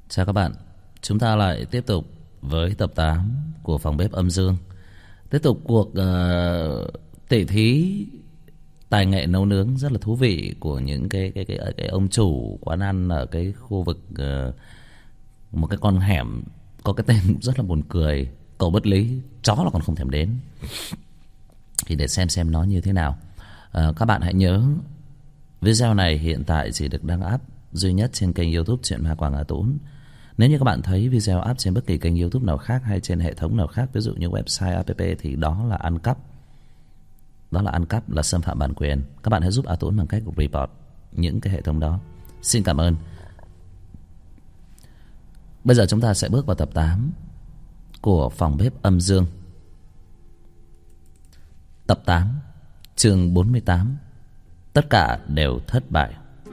Chào các bạn, chúng ta lại tiếp tục với tập 8 của phòng bếp âm dương. Tiếp tục cuộc tỉ thí tài nghệ nấu nướng rất là thú vị của những cái ông chủ quán ăn ở cái khu vực một cái con hẻm có cái tên rất là buồn cười, Cầu Bất Lý, chó là còn không thèm đến. Thì để xem nó như thế nào. Các bạn hãy nhớ video này hiện tại chỉ được đăng up duy nhất trên kênh YouTube Chuyện Ma Quảng Hà Tún. Nếu như các bạn thấy video up trên bất kỳ kênh YouTube nào khác hay trên hệ thống nào khác, ví dụ như website, app, thì đó là ăn cắp. Đó là ăn cắp, là xâm phạm bản quyền. Các bạn hãy giúp A Tún bằng cách report những cái hệ thống đó. Xin cảm ơn. Bây giờ chúng ta sẽ bước vào tập 8 của phòng bếp âm dương. Tập 8, chương 48. Tất cả đều thất bại.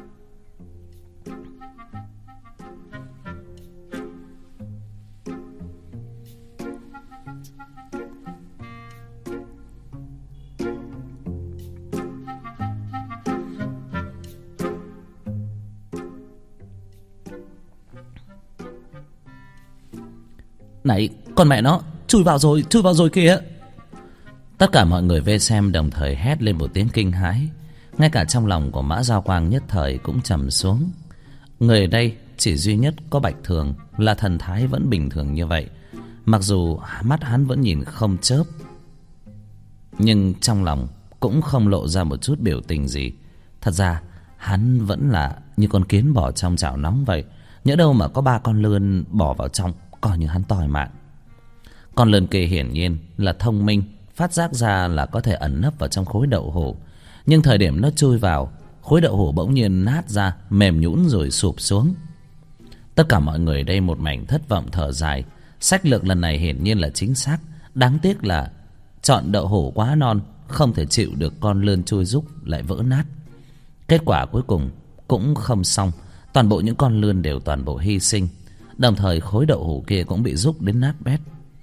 Này, con mẹ nó, chui vào rồi kìa. Tất cả mọi người vây xem đồng thời hét lên một tiếng kinh hãi. Ngay cả trong lòng của Mã Giao Quang nhất thời cũng trầm xuống. Người ở đây chỉ duy nhất có Bạch Thường là thần thái vẫn bình thường như vậy. Mặc dù mắt hắn vẫn nhìn không chớp, nhưng trong lòng cũng không lộ ra một chút biểu tình gì. Thật ra hắn vẫn là như con kiến bỏ trong chảo nóng vậy. Nhỡ đâu mà có 3 con lươn bỏ vào trong, coi như hắn toi mạng. Con lươn kia hiển nhiên là thông minh, phát giác ra là có thể ẩn nấp vào trong khối đậu hũ. Nhưng thời điểm nó chui vào, khối đậu hũ bỗng nhiên nát ra, mềm nhũn rồi sụp xuống. Tất cả mọi người đây một mảnh thất vọng thở dài. Sách lược lần này hiển nhiên là chính xác. Đáng tiếc là chọn đậu hũ quá non, không thể chịu được con lươn chui rúc lại vỡ nát. Kết quả cuối cùng cũng không xong. Toàn bộ những con lươn đều toàn bộ hy sinh. Đồng thời khối đậu hũ kia cũng bị rúc đến nát bét.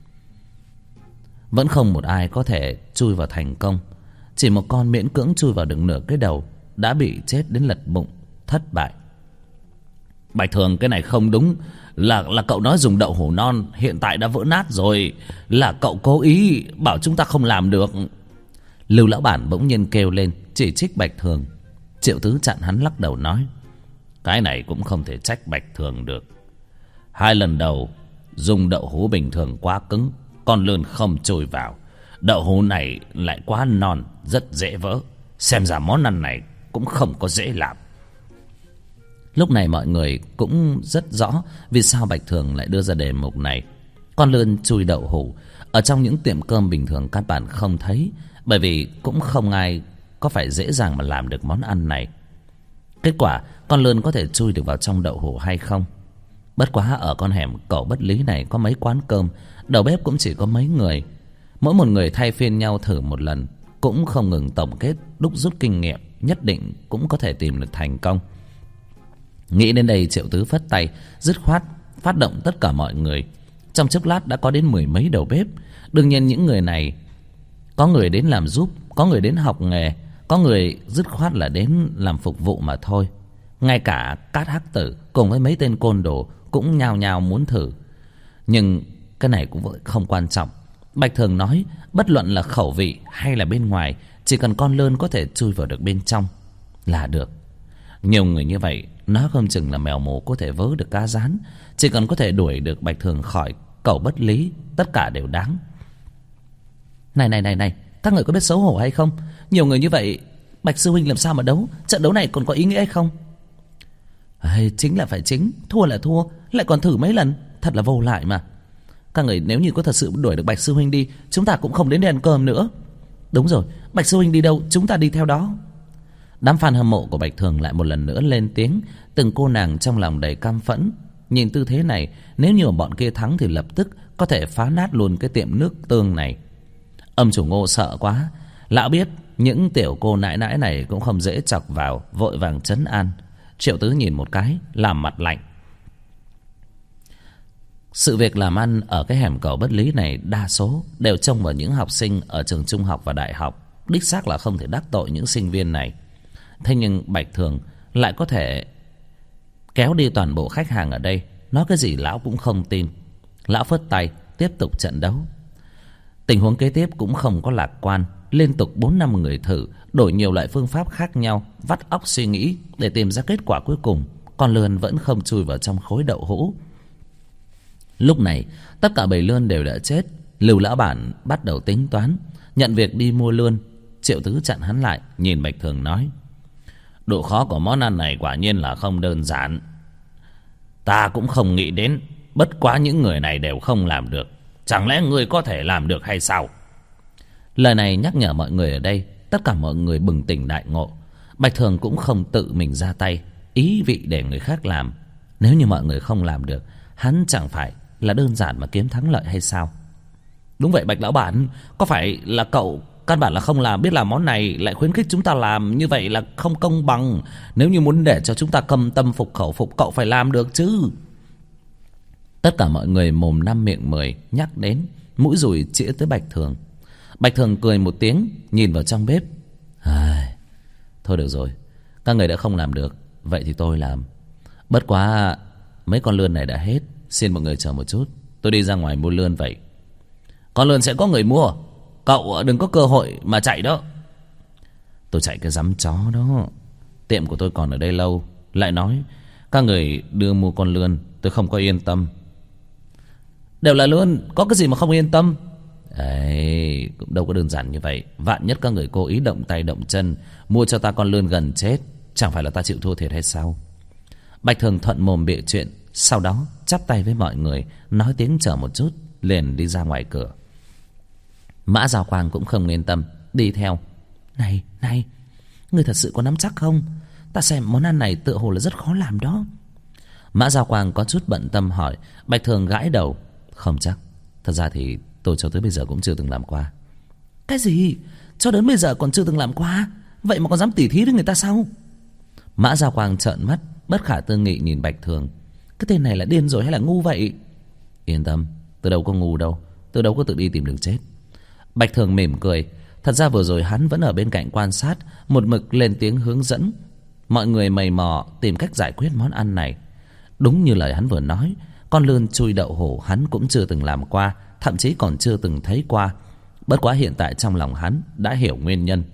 Vẫn không một ai có thể chui vào thành công. Chỉ một con miễn cưỡng chui vào được nửa cái đầu đã bị chết đến lật bụng, thất bại. Bạch Thường, cái này không đúng. Là cậu nói dùng đậu hũ non, hiện tại đã vỡ nát rồi. Là cậu cố ý bảo chúng ta không làm được. Lưu lão bản bỗng nhiên kêu lên chỉ trích Bạch Thường. Triệu Tứ chặn hắn lắc đầu nói: cái này cũng không thể trách Bạch Thường được. 2 lần đầu dùng đậu hũ bình thường quá cứng, con lươn không chui vào. Đậu hũ này lại quá non, rất dễ vỡ. Xem ra món ăn này cũng không có dễ làm. Lúc này mọi người cũng rất rõ vì sao Bạch Thường lại đưa ra đề mục này. Con lươn chui đậu hũ ở trong những tiệm cơm bình thường căn bản không thấy, bởi vì cũng không ai có phải dễ dàng mà làm được món ăn này. Kết quả con lươn có thể chui được vào trong đậu hũ hay không? Bất quá ở con hẻm Cầu Bất Lý này có mấy quán cơm, đầu bếp cũng chỉ có mấy người. Mỗi một người thay phiên nhau thử một lần, cũng không ngừng tổng kết, đúc rút kinh nghiệm, nhất định cũng có thể tìm được thành công. Nghĩ đến đây, Triệu Tứ phất tay, dứt khoát phát động tất cả mọi người. Trong chốc lát đã có đến 10 mấy đầu bếp. Đương nhiên những người này, có người đến làm giúp, có người đến học nghề, có người dứt khoát là đến làm phục vụ mà thôi. Ngay cả Cát Hắc Tử cùng với mấy tên côn đồ cũng nhao nhao muốn thử. Nhưng cái này cũng không quan trọng. Bạch Thường nói bất luận là khẩu vị hay là bên ngoài, chỉ cần con lươn có thể chui vào được bên trong là được. Nhiều người như vậy, nó không chừng là mèo mù có thể vớ được cá rán. Chỉ cần có thể đuổi được Bạch Thường khỏi Cầu Bất Lý, tất cả đều đáng. Này, các người có biết xấu hổ hay không? Nhiều người như vậy, Bạch sư huynh làm sao mà đấu? Trận đấu này còn có ý nghĩa hay không? Chính là phải chính, thua là thua, lại còn thử mấy lần, thật là vô lại mà. Các người nếu như có thật sự đuổi được Bạch sư huynh đi, chúng ta cũng không đến đây ăn cơm nữa. Đúng rồi, Bạch sư huynh đi đâu chúng ta đi theo đó. Đám fan hâm mộ của Bạch Thường lại một lần nữa lên tiếng. Từng cô nàng trong lòng đầy căm phẫn. Nhìn tư thế này, nếu như bọn kia thắng thì lập tức có thể phá nát luôn cái tiệm nước tương này. Ông chủ Ngô sợ quá. Lão biết những tiểu cô nãi nãi này cũng không dễ chọc vào, vội vàng trấn an. Triệu Tứ nhìn một cái, làm mặt lạnh. Sự việc làm ăn ở cái hẻm Cầu Bất Lý này đa số đều trông vào những học sinh ở trường trung học và đại học. Đích xác là không thể đắc tội những sinh viên này. Thế nhưng Bạch Thường lại có thể kéo đi toàn bộ khách hàng ở đây. nói cái gì lão cũng không tin. Lão phất tay tiếp tục trận đấu. Tình huống kế tiếp cũng không có lạc quan. Liên tục 4-5 người thử, đổi nhiều loại phương pháp khác nhau, vắt óc suy nghĩ để tìm ra kết quả cuối cùng. Con lươn vẫn không chui vào trong khối đậu hũ. Lúc này tất cả bầy lươn đều đã chết. Lưu lão bản bắt đầu tính toán, nhận việc đi mua lươn. Triệu Tứ chặn hắn lại, nhìn Bạch Thường nói: độ khó của món ăn này quả nhiên là không đơn giản. Ta cũng không nghĩ đến, bất quá những người này đều không làm được. Chẳng lẽ ngươi có thể làm được hay sao? Lời này nhắc nhở mọi người ở đây. Tất cả mọi người bừng tỉnh đại ngộ. Bạch Thường cũng không tự mình ra tay, ý vị để người khác làm. Nếu như mọi người không làm được, hắn chẳng phải là đơn giản mà kiếm thắng lợi hay sao? Đúng vậy Bạch lão bản, có phải là cậu căn bản là không làm, biết làm món này lại khuyến khích chúng ta làm, như vậy là không công bằng. Nếu như muốn để cho chúng ta cầm tâm phục khẩu phục, cậu phải làm được chứ. Tất cả mọi người mồm năm miệng mười nhắc đến, mũi dùi chĩa tới Bạch Thường. Bạch Thường cười một tiếng, nhìn vào trong bếp. Thôi được rồi, các người đã không làm được, vậy thì tôi làm. Bất quá mấy con lươn này đã hết, xin mọi người chờ một chút, tôi đi ra ngoài mua lươn vậy. Con lươn sẽ có người mua, cậu đừng có cơ hội mà chạy đó. Tôi chạy cái dám chó đó, tiệm của tôi còn ở đây lâu, lại nói các người đưa mua con lươn, tôi không có yên tâm. Đều là lươn, có cái gì mà không yên tâm? Ấy, cũng đâu có đơn giản như vậy. Vạn nhất các người cố ý động tay động chân mua cho ta con lươn gần chết, chẳng phải là ta chịu thua thiệt hay sao? Bạch Thường thuận mồm bịa chuyện, sau đó chắp tay với mọi người, nói tiếng chờ một chút, liền đi ra ngoài cửa. Mã Giao Quang cũng không yên tâm, đi theo. Này, ngươi thật sự có nắm chắc không? Ta xem món ăn này tựa hồ là rất khó làm đó. Mã Giao Quang có chút bận tâm hỏi. Bạch Thường gãi đầu. Không chắc, thật ra thì tôi cho tới bây giờ cũng chưa từng làm qua. Cái gì? Cho đến bây giờ còn chưa từng làm qua? Vậy mà còn dám tỉ thí với người ta sao? Mã Giao Quang trợn mắt, bất khả tư nghị nhìn Bạch Thường. Cái tên này là điên rồi hay là ngu vậy? Yên tâm, tôi đâu có ngu đâu, tôi đâu có tự đi tìm đường chết. Bạch Thường mỉm cười. Thật ra vừa rồi hắn vẫn ở bên cạnh quan sát, một mực lên tiếng hướng dẫn mọi người mày mò tìm cách giải quyết món ăn này. Đúng như lời hắn vừa nói, con lươn chui đậu hổ hắn cũng chưa từng làm qua, thậm chí còn chưa từng thấy qua. Bất quá hiện tại trong lòng hắn đã hiểu nguyên nhân.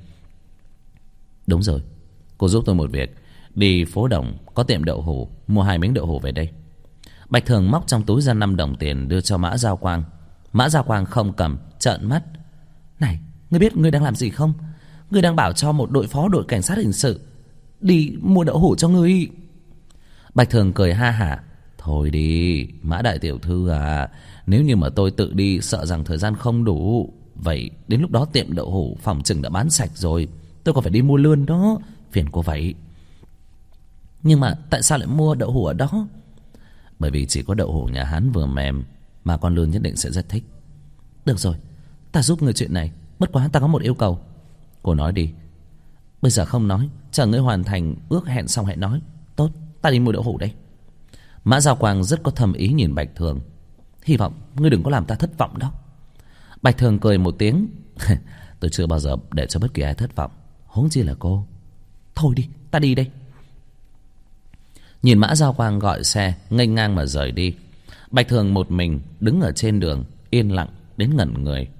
Đúng rồi, cô giúp tôi một việc, đi phố Đồng có tiệm đậu hổ, mua 2 miếng đậu hổ về đây. Bạch Thường móc trong túi ra 5 đồng tiền đưa cho Mã Giao Quang. Mã Giao Quang không cầm, trợn mắt. Này, ngươi biết ngươi đang làm gì không? Ngươi đang bảo cho một đội phó đội cảnh sát hình sự đi mua đậu hổ cho ngươi. Bạch Thường cười ha hả. Thôi đi, Mã đại tiểu thư à, nếu như mà tôi tự đi sợ rằng thời gian không đủ. Vậy đến lúc đó tiệm đậu hổ phòng chừng đã bán sạch rồi, tôi còn phải đi mua lươn đó, phiền cô vậy. Nhưng mà tại sao lại mua đậu hổ ở đó? Bởi vì chỉ có đậu hổ nhà hắn vừa mềm mà con lươn nhất định sẽ rất thích. Được rồi, ta giúp người chuyện này. Bất quá ta có một yêu cầu. Cô nói đi. Bây giờ không nói, chờ ngươi hoàn thành ước hẹn xong hãy nói. Tốt, ta đi mua đậu hổ đây. Mã Giao Quang rất có thầm ý nhìn Bạch Thường. Hy vọng ngươi đừng có làm ta thất vọng đó. Bạch Thường cười một tiếng. Tôi chưa bao giờ để cho bất kỳ ai thất vọng, huống chi là cô. Thôi đi, ta đi đây. Nhìn Mã Giao Quang gọi xe nghênh ngang mà rời đi, Bạch Thường một mình đứng ở trên đường, yên lặng đến ngẩn người.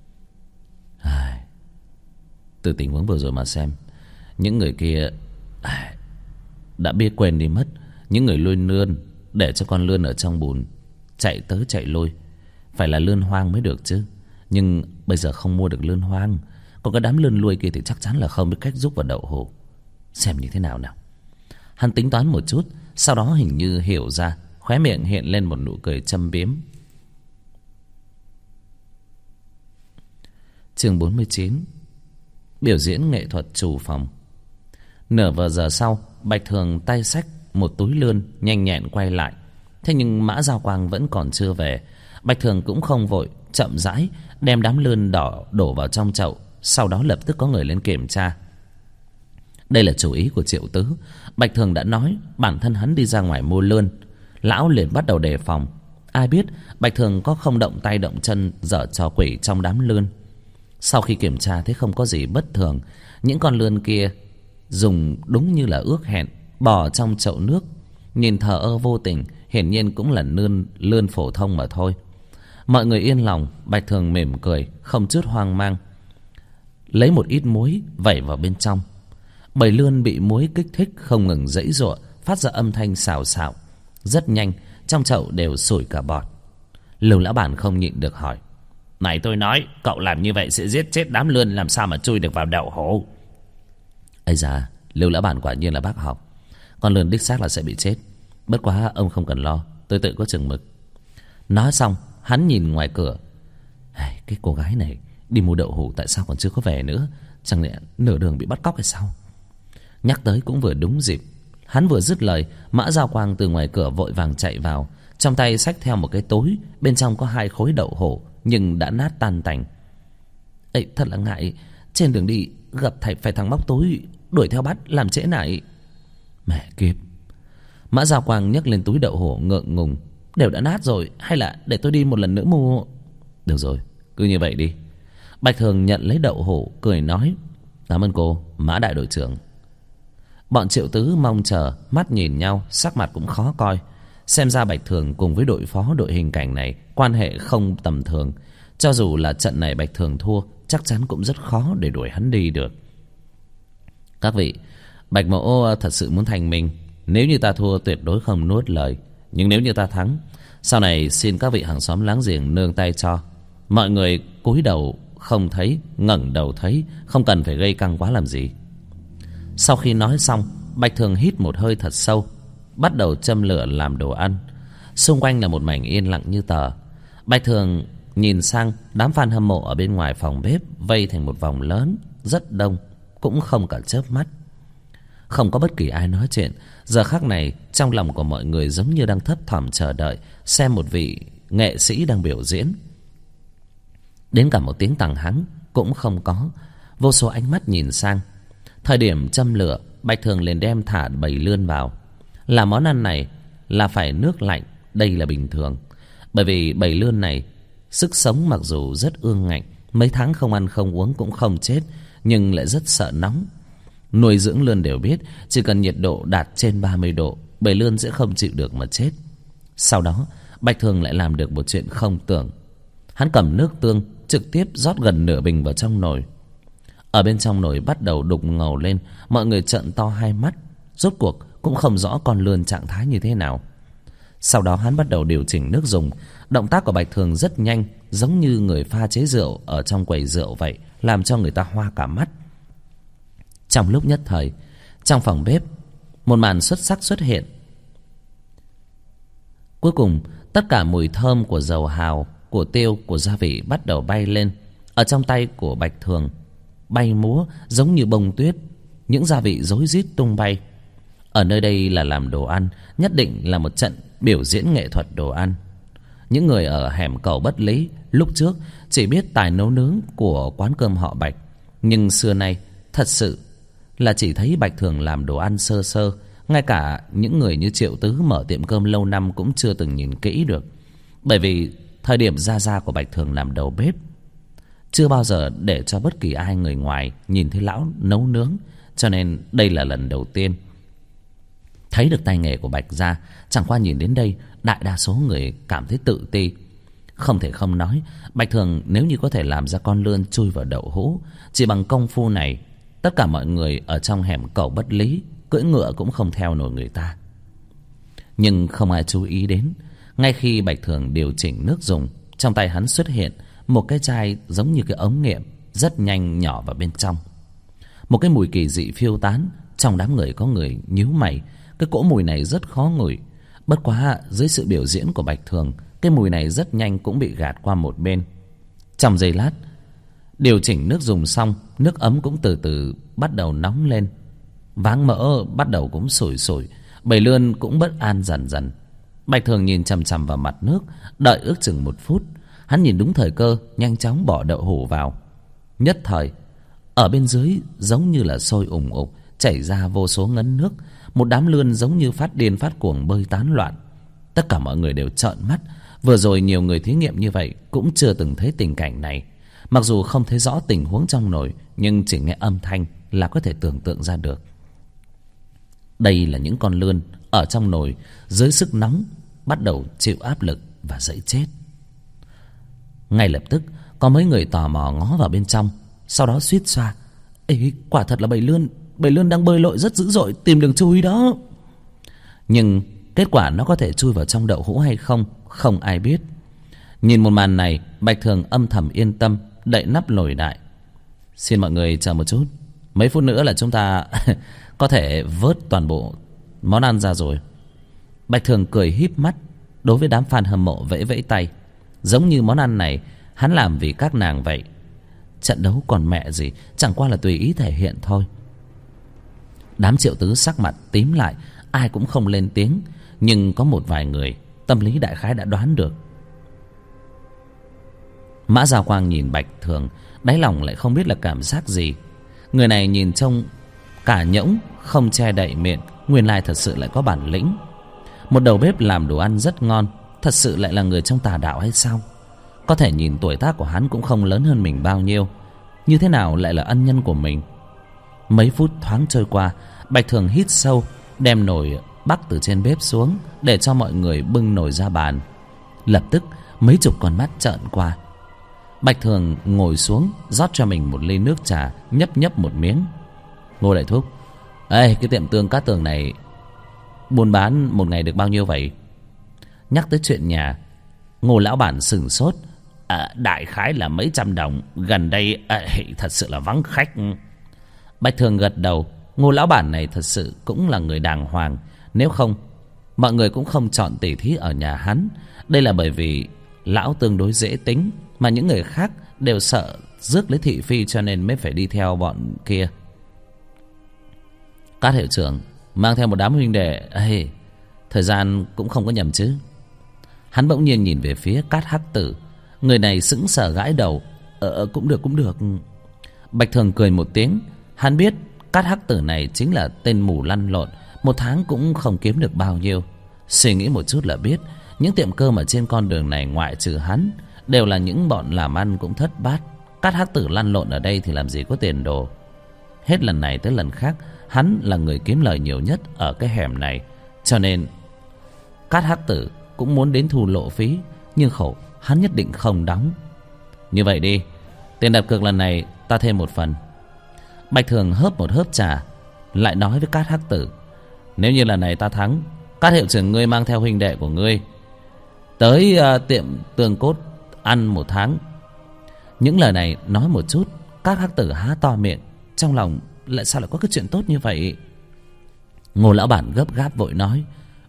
Từ tình huống vừa rồi mà xem, những người kia đã biết quên đi mất. Những người nuôi lươn, để cho con lươn ở trong bùn chạy tới chạy lui, phải là lươn hoang mới được chứ. Nhưng bây giờ không mua được lươn hoang, còn cái đám lươn nuôi kia thì chắc chắn là không biết cách giúp vào đậu hổ. Xem như thế nào nào. Hắn tính toán một chút, sau đó hình như hiểu ra, khóe miệng hiện lên một nụ cười châm biếm. Chương 49. Biểu diễn nghệ thuật chủ phòng. Nửa giờ sau, Bạch Thường tay xách một túi lươn nhanh nhẹn quay lại. Thế nhưng Mã Giao Quang vẫn còn chưa về. Bạch Thường cũng không vội, chậm rãi đem đám lươn đỏ đổ vào trong chậu. Sau đó lập tức có người lên kiểm tra. Đây là chủ ý của Triệu Tứ. Bạch Thường đã nói bản thân hắn đi ra ngoài mua lươn. Lão liền bắt đầu đề phòng. Ai biết Bạch Thường có không động tay động chân giở trò quỷ trong đám lươn. Sau khi kiểm tra thấy không có gì bất thường, những con lươn kia dùng đúng như là ước hẹn, bò trong chậu nước. nhìn thờ ơ vô tình, hiển nhiên cũng là lươn phổ thông mà thôi. Mọi người yên lòng, Bạch Thường mỉm cười, không chút hoang mang, lấy một ít muối vẩy vào bên trong. Bầy lươn bị muối kích thích không ngừng giãy giụa, phát ra âm thanh xào xạo. Rất nhanh, trong chậu đều sủi cả bọt. Lưu lão bản không nhịn được hỏi: "Này tôi nói, cậu làm như vậy sẽ giết chết đám lươn, làm sao mà chui được vào đậu hũ?" Ây da, Lưu lão bản quả nhiên là bác học. Con lươn đích xác là sẽ bị chết. Bất quá ông không cần lo, tôi tự có chừng mực. Nói xong, hắn nhìn ngoài cửa. Cái cô gái này đi mua đậu hũ tại sao còn chưa có về nữa? Chẳng lẽ nửa đường bị bắt cóc hay sao? Nhắc tới cũng vừa đúng dịp. Hắn vừa dứt lời, Mã Giao Quang từ ngoài cửa vội vàng chạy vào, trong tay xách theo một cái túi, bên trong có 2 khối đậu hũ nhưng đã nát tan tành. Ấy, thật là ngại, trên đường đi gặp phải thằng móc túi đuổi theo bắt, làm trễ nải. Mẹ kiếp. Mã Giao Quang nhấc lên túi đậu hũ ngượng ngùng. Đều đã nát rồi, hay là để tôi đi một lần nữa mua? Được rồi, cứ như vậy đi. Bạch Thường nhận lấy đậu hũ, cười nói: "Cảm ơn cô, Mã đại đội trưởng." Bọn Triệu Tứ mong chờ, mắt nhìn nhau, sắc mặt cũng khó coi. Xem ra Bạch Thường cùng với đội phó đội hình cảnh này quan hệ không tầm thường. Cho dù là trận này Bạch Thường thua, chắc chắn cũng rất khó để đuổi hắn đi được. Các vị, Bạch Mỗ thật sự muốn thành minh. Nếu như ta thua tuyệt đối không nuốt lời. Nhưng nếu như ta thắng, sau này xin các vị hàng xóm láng giềng nương tay cho. Mọi người cúi đầu không thấy, ngẩng đầu thấy, không cần phải gây căng quá làm gì. Sau khi nói xong, Bạch Thường hít một hơi thật sâu, bắt đầu châm lửa làm đồ ăn. Xung quanh là một mảnh yên lặng như tờ. Bạch Thường nhìn sang đám fan hâm mộ ở bên ngoài phòng bếp, vây thành một vòng lớn, rất đông, cũng không cả chớp mắt. Không có bất kỳ ai nói chuyện. Giờ khắc này trong lòng của mọi người giống như đang thấp thỏm chờ đợi xem một vị nghệ sĩ đang biểu diễn. Đến cả một tiếng tằng hắng cũng không có. Vô số ánh mắt nhìn sang. Thời điểm châm lửa, Bạch Thường liền đem thả bầy lươn vào. Làm món ăn này là phải nước lạnh, đây là bình thường. Bởi vì bầy lươn này sức sống mặc dù rất ương ngạnh, mấy tháng không ăn không uống cũng không chết, nhưng lại rất sợ nóng. Nuôi dưỡng lươn đều biết, chỉ cần nhiệt độ đạt trên 30 độ, bầy lươn sẽ không chịu được mà chết. Sau đó, Bạch Thường lại làm được một chuyện không tưởng. Hắn cầm nước tương trực tiếp rót gần nửa bình vào trong nồi. Ở bên trong nồi bắt đầu đục ngầu lên, mọi người trợn to hai mắt. Rốt cuộc cũng không rõ con lươn trạng thái như thế nào. Sau đó hắn bắt đầu điều chỉnh nước dùng. Động tác của Bạch Thường rất nhanh, giống như người pha chế rượu ở trong quầy rượu vậy, làm cho người ta hoa cả mắt. Trong lúc nhất thời, trong phòng bếp, một màn xuất sắc xuất hiện. Cuối cùng, tất cả mùi thơm của dầu hào, của tiêu, của gia vị bắt đầu bay lên. Ở trong tay của Bạch Thường bay múa giống như bông tuyết, những gia vị rối rít tung bay. Ở nơi đây là làm đồ ăn, nhất định là một trận biểu diễn nghệ thuật đồ ăn. Những người ở hẻm Cầu Bất Lý lúc trước chỉ biết tài nấu nướng của quán cơm họ Bạch, nhưng xưa nay thật sự là chỉ thấy Bạch Thường làm đồ ăn sơ sơ. Ngay cả những người như Triệu Tứ mở tiệm cơm lâu năm cũng chưa từng nhìn kỹ được. Bởi vì thời điểm gia của Bạch Thường làm đầu bếp, chưa bao giờ để cho bất kỳ ai người ngoài nhìn thấy lão nấu nướng, cho nên đây là lần đầu tiên thấy được tay nghề của Bạch gia. Chẳng qua nhìn đến đây, đại đa số người cảm thấy tự ti. Không thể không nói, Bạch Thường nếu như có thể làm ra con lươn chui vào đậu hũ, chỉ bằng công phu này, tất cả mọi người ở trong hẻm Cầu Bất Lý cưỡi ngựa cũng không theo nổi người ta. Nhưng không ai chú ý đến, ngay khi Bạch Thường điều chỉnh nước dùng, trong tay hắn xuất hiện một cái chai giống như cái ống nghiệm, rất nhanh nhỏ vào bên trong. Một cái mùi kỳ dị phiêu tán. Trong đám người có người nhíu mày, cái cỗ mùi này rất khó ngửi. Bất quá dưới sự biểu diễn của Bạch Thường, cái mùi này rất nhanh cũng bị gạt qua một bên. Trong giây lát, điều chỉnh nước dùng xong, nước ấm cũng từ từ bắt đầu nóng lên. Váng mỡ bắt đầu cũng sủi sủi, bầy lươn cũng bất an dần dần. Bạch Thường nhìn chằm chằm vào mặt nước, đợi ước chừng 1 phút. Hắn nhìn đúng thời cơ, nhanh chóng bỏ đậu hũ vào. Nhất thời, ở bên dưới giống như là sôi ủng ục, chảy ra vô số ngấn nước. Một đám lươn giống như phát điên phát cuồng bơi tán loạn. Tất cả mọi người đều trợn mắt. Vừa rồi nhiều người thí nghiệm như vậy cũng chưa từng thấy tình cảnh này. Mặc dù không thấy rõ tình huống trong nồi, nhưng chỉ nghe âm thanh là có thể tưởng tượng ra được. Đây là những con lươn ở trong nồi dưới sức nóng bắt đầu chịu áp lực và dãy chết. Ngay lập tức có mấy người tò mò ngó vào bên trong, sau đó suýt xoa: "Ê, quả thật là bầy lươn đang bơi lội rất dữ dội, tìm đường chui đó." Nhưng kết quả nó có thể chui vào trong đậu hũ hay không, không ai biết. Nhìn một màn này, Bạch Thường âm thầm yên tâm, đậy nắp nồi lại. "Xin mọi người chờ một chút, mấy phút nữa là chúng ta có thể vớt toàn bộ món ăn ra rồi." Bạch Thường cười híp mắt, đối với đám fan hâm mộ vẫy vẫy tay, giống như món ăn này hắn làm vì các nàng vậy. Trận đấu còn mẹ gì, chẳng qua là tùy ý thể hiện thôi. Đám Triệu Tứ sắc mặt tím lại, ai cũng không lên tiếng, nhưng có một vài người tâm lý đại khái đã đoán được. Mã Giao Quang nhìn Bạch Thường, đáy lòng lại không biết là cảm giác gì. Người này nhìn trông cả nhỗng, không che đậy miệng, nguyên lai thật sự lại có bản lĩnh. Một đầu bếp làm đồ ăn rất ngon, thật sự lại là người trong tà đạo hay sao? Có thể nhìn tuổi tác của hắn cũng không lớn hơn mình bao nhiêu, như thế nào lại là ân nhân của mình? Mấy phút thoáng trôi qua, Bạch Thường hít sâu, đem nồi bắc từ trên bếp xuống, để cho mọi người bưng nồi ra bàn. Lập tức mấy chục con mắt trợn qua. Bạch Thường ngồi xuống, rót cho mình một ly nước trà, nhấp nhấp một miếng. "Ngô đại thúc, ê, cái tiệm tương Cát Tường này buôn bán một ngày được bao nhiêu vậy?" Nhắc tới chuyện nhà, Ngô lão bản sửng sốt. Đại khái là mấy trăm đồng. Gần đây thật sự là vắng khách." Bạch Thường gật đầu. Ngô lão bản này thật sự cũng là người đàng hoàng, nếu không mọi người cũng không chọn tỉ thí ở nhà hắn. Đây là bởi vì lão tương đối dễ tính, mà những người khác đều sợ rước lấy thị phi, cho nên mới phải đi theo bọn kia. "Cát hiệu trưởng mang theo một đám huynh đệ, thời gian cũng không có nhầm chứ?" Hắn bỗng nhiên nhìn về phía Cát Hắc Tử. Người này sững sờ gãi đầu. Cũng được, cũng được." Bạch Thường cười một tiếng. Hắn biết Cát Hắc Tử này chính là tên mù lăn lộn, một tháng cũng không kiếm được bao nhiêu. Suy nghĩ một chút là biết, những tiệm cơm ở trên con đường này ngoại trừ hắn đều là những bọn làm ăn cũng thất bát. Cát Hắc Tử lăn lộn ở đây thì làm gì có tiền đồ. Hết lần này tới lần khác, hắn là người kiếm lời nhiều nhất ở cái hẻm này, cho nên Cát Hắc Tử cũng muốn đến thu lộ phí, nhưng khổ hắn nhất định không đóng. "Như vậy đi, tiền đặt cược lần này ta thêm một phần." Bạch Thường hớp một hớp trà, lại nói với Cát Hắc Tử: "Nếu như lần này ta thắng, Cát hiệu trưởng ngươi mang theo huynh đệ của ngươi tới tiệm tương cốt ăn một tháng." Những lời này nói một chút, Cát Hắc Tử há to miệng, trong lòng lại sao lại có cái chuyện tốt như vậy. Ngô lão bản gấp gáp vội nói: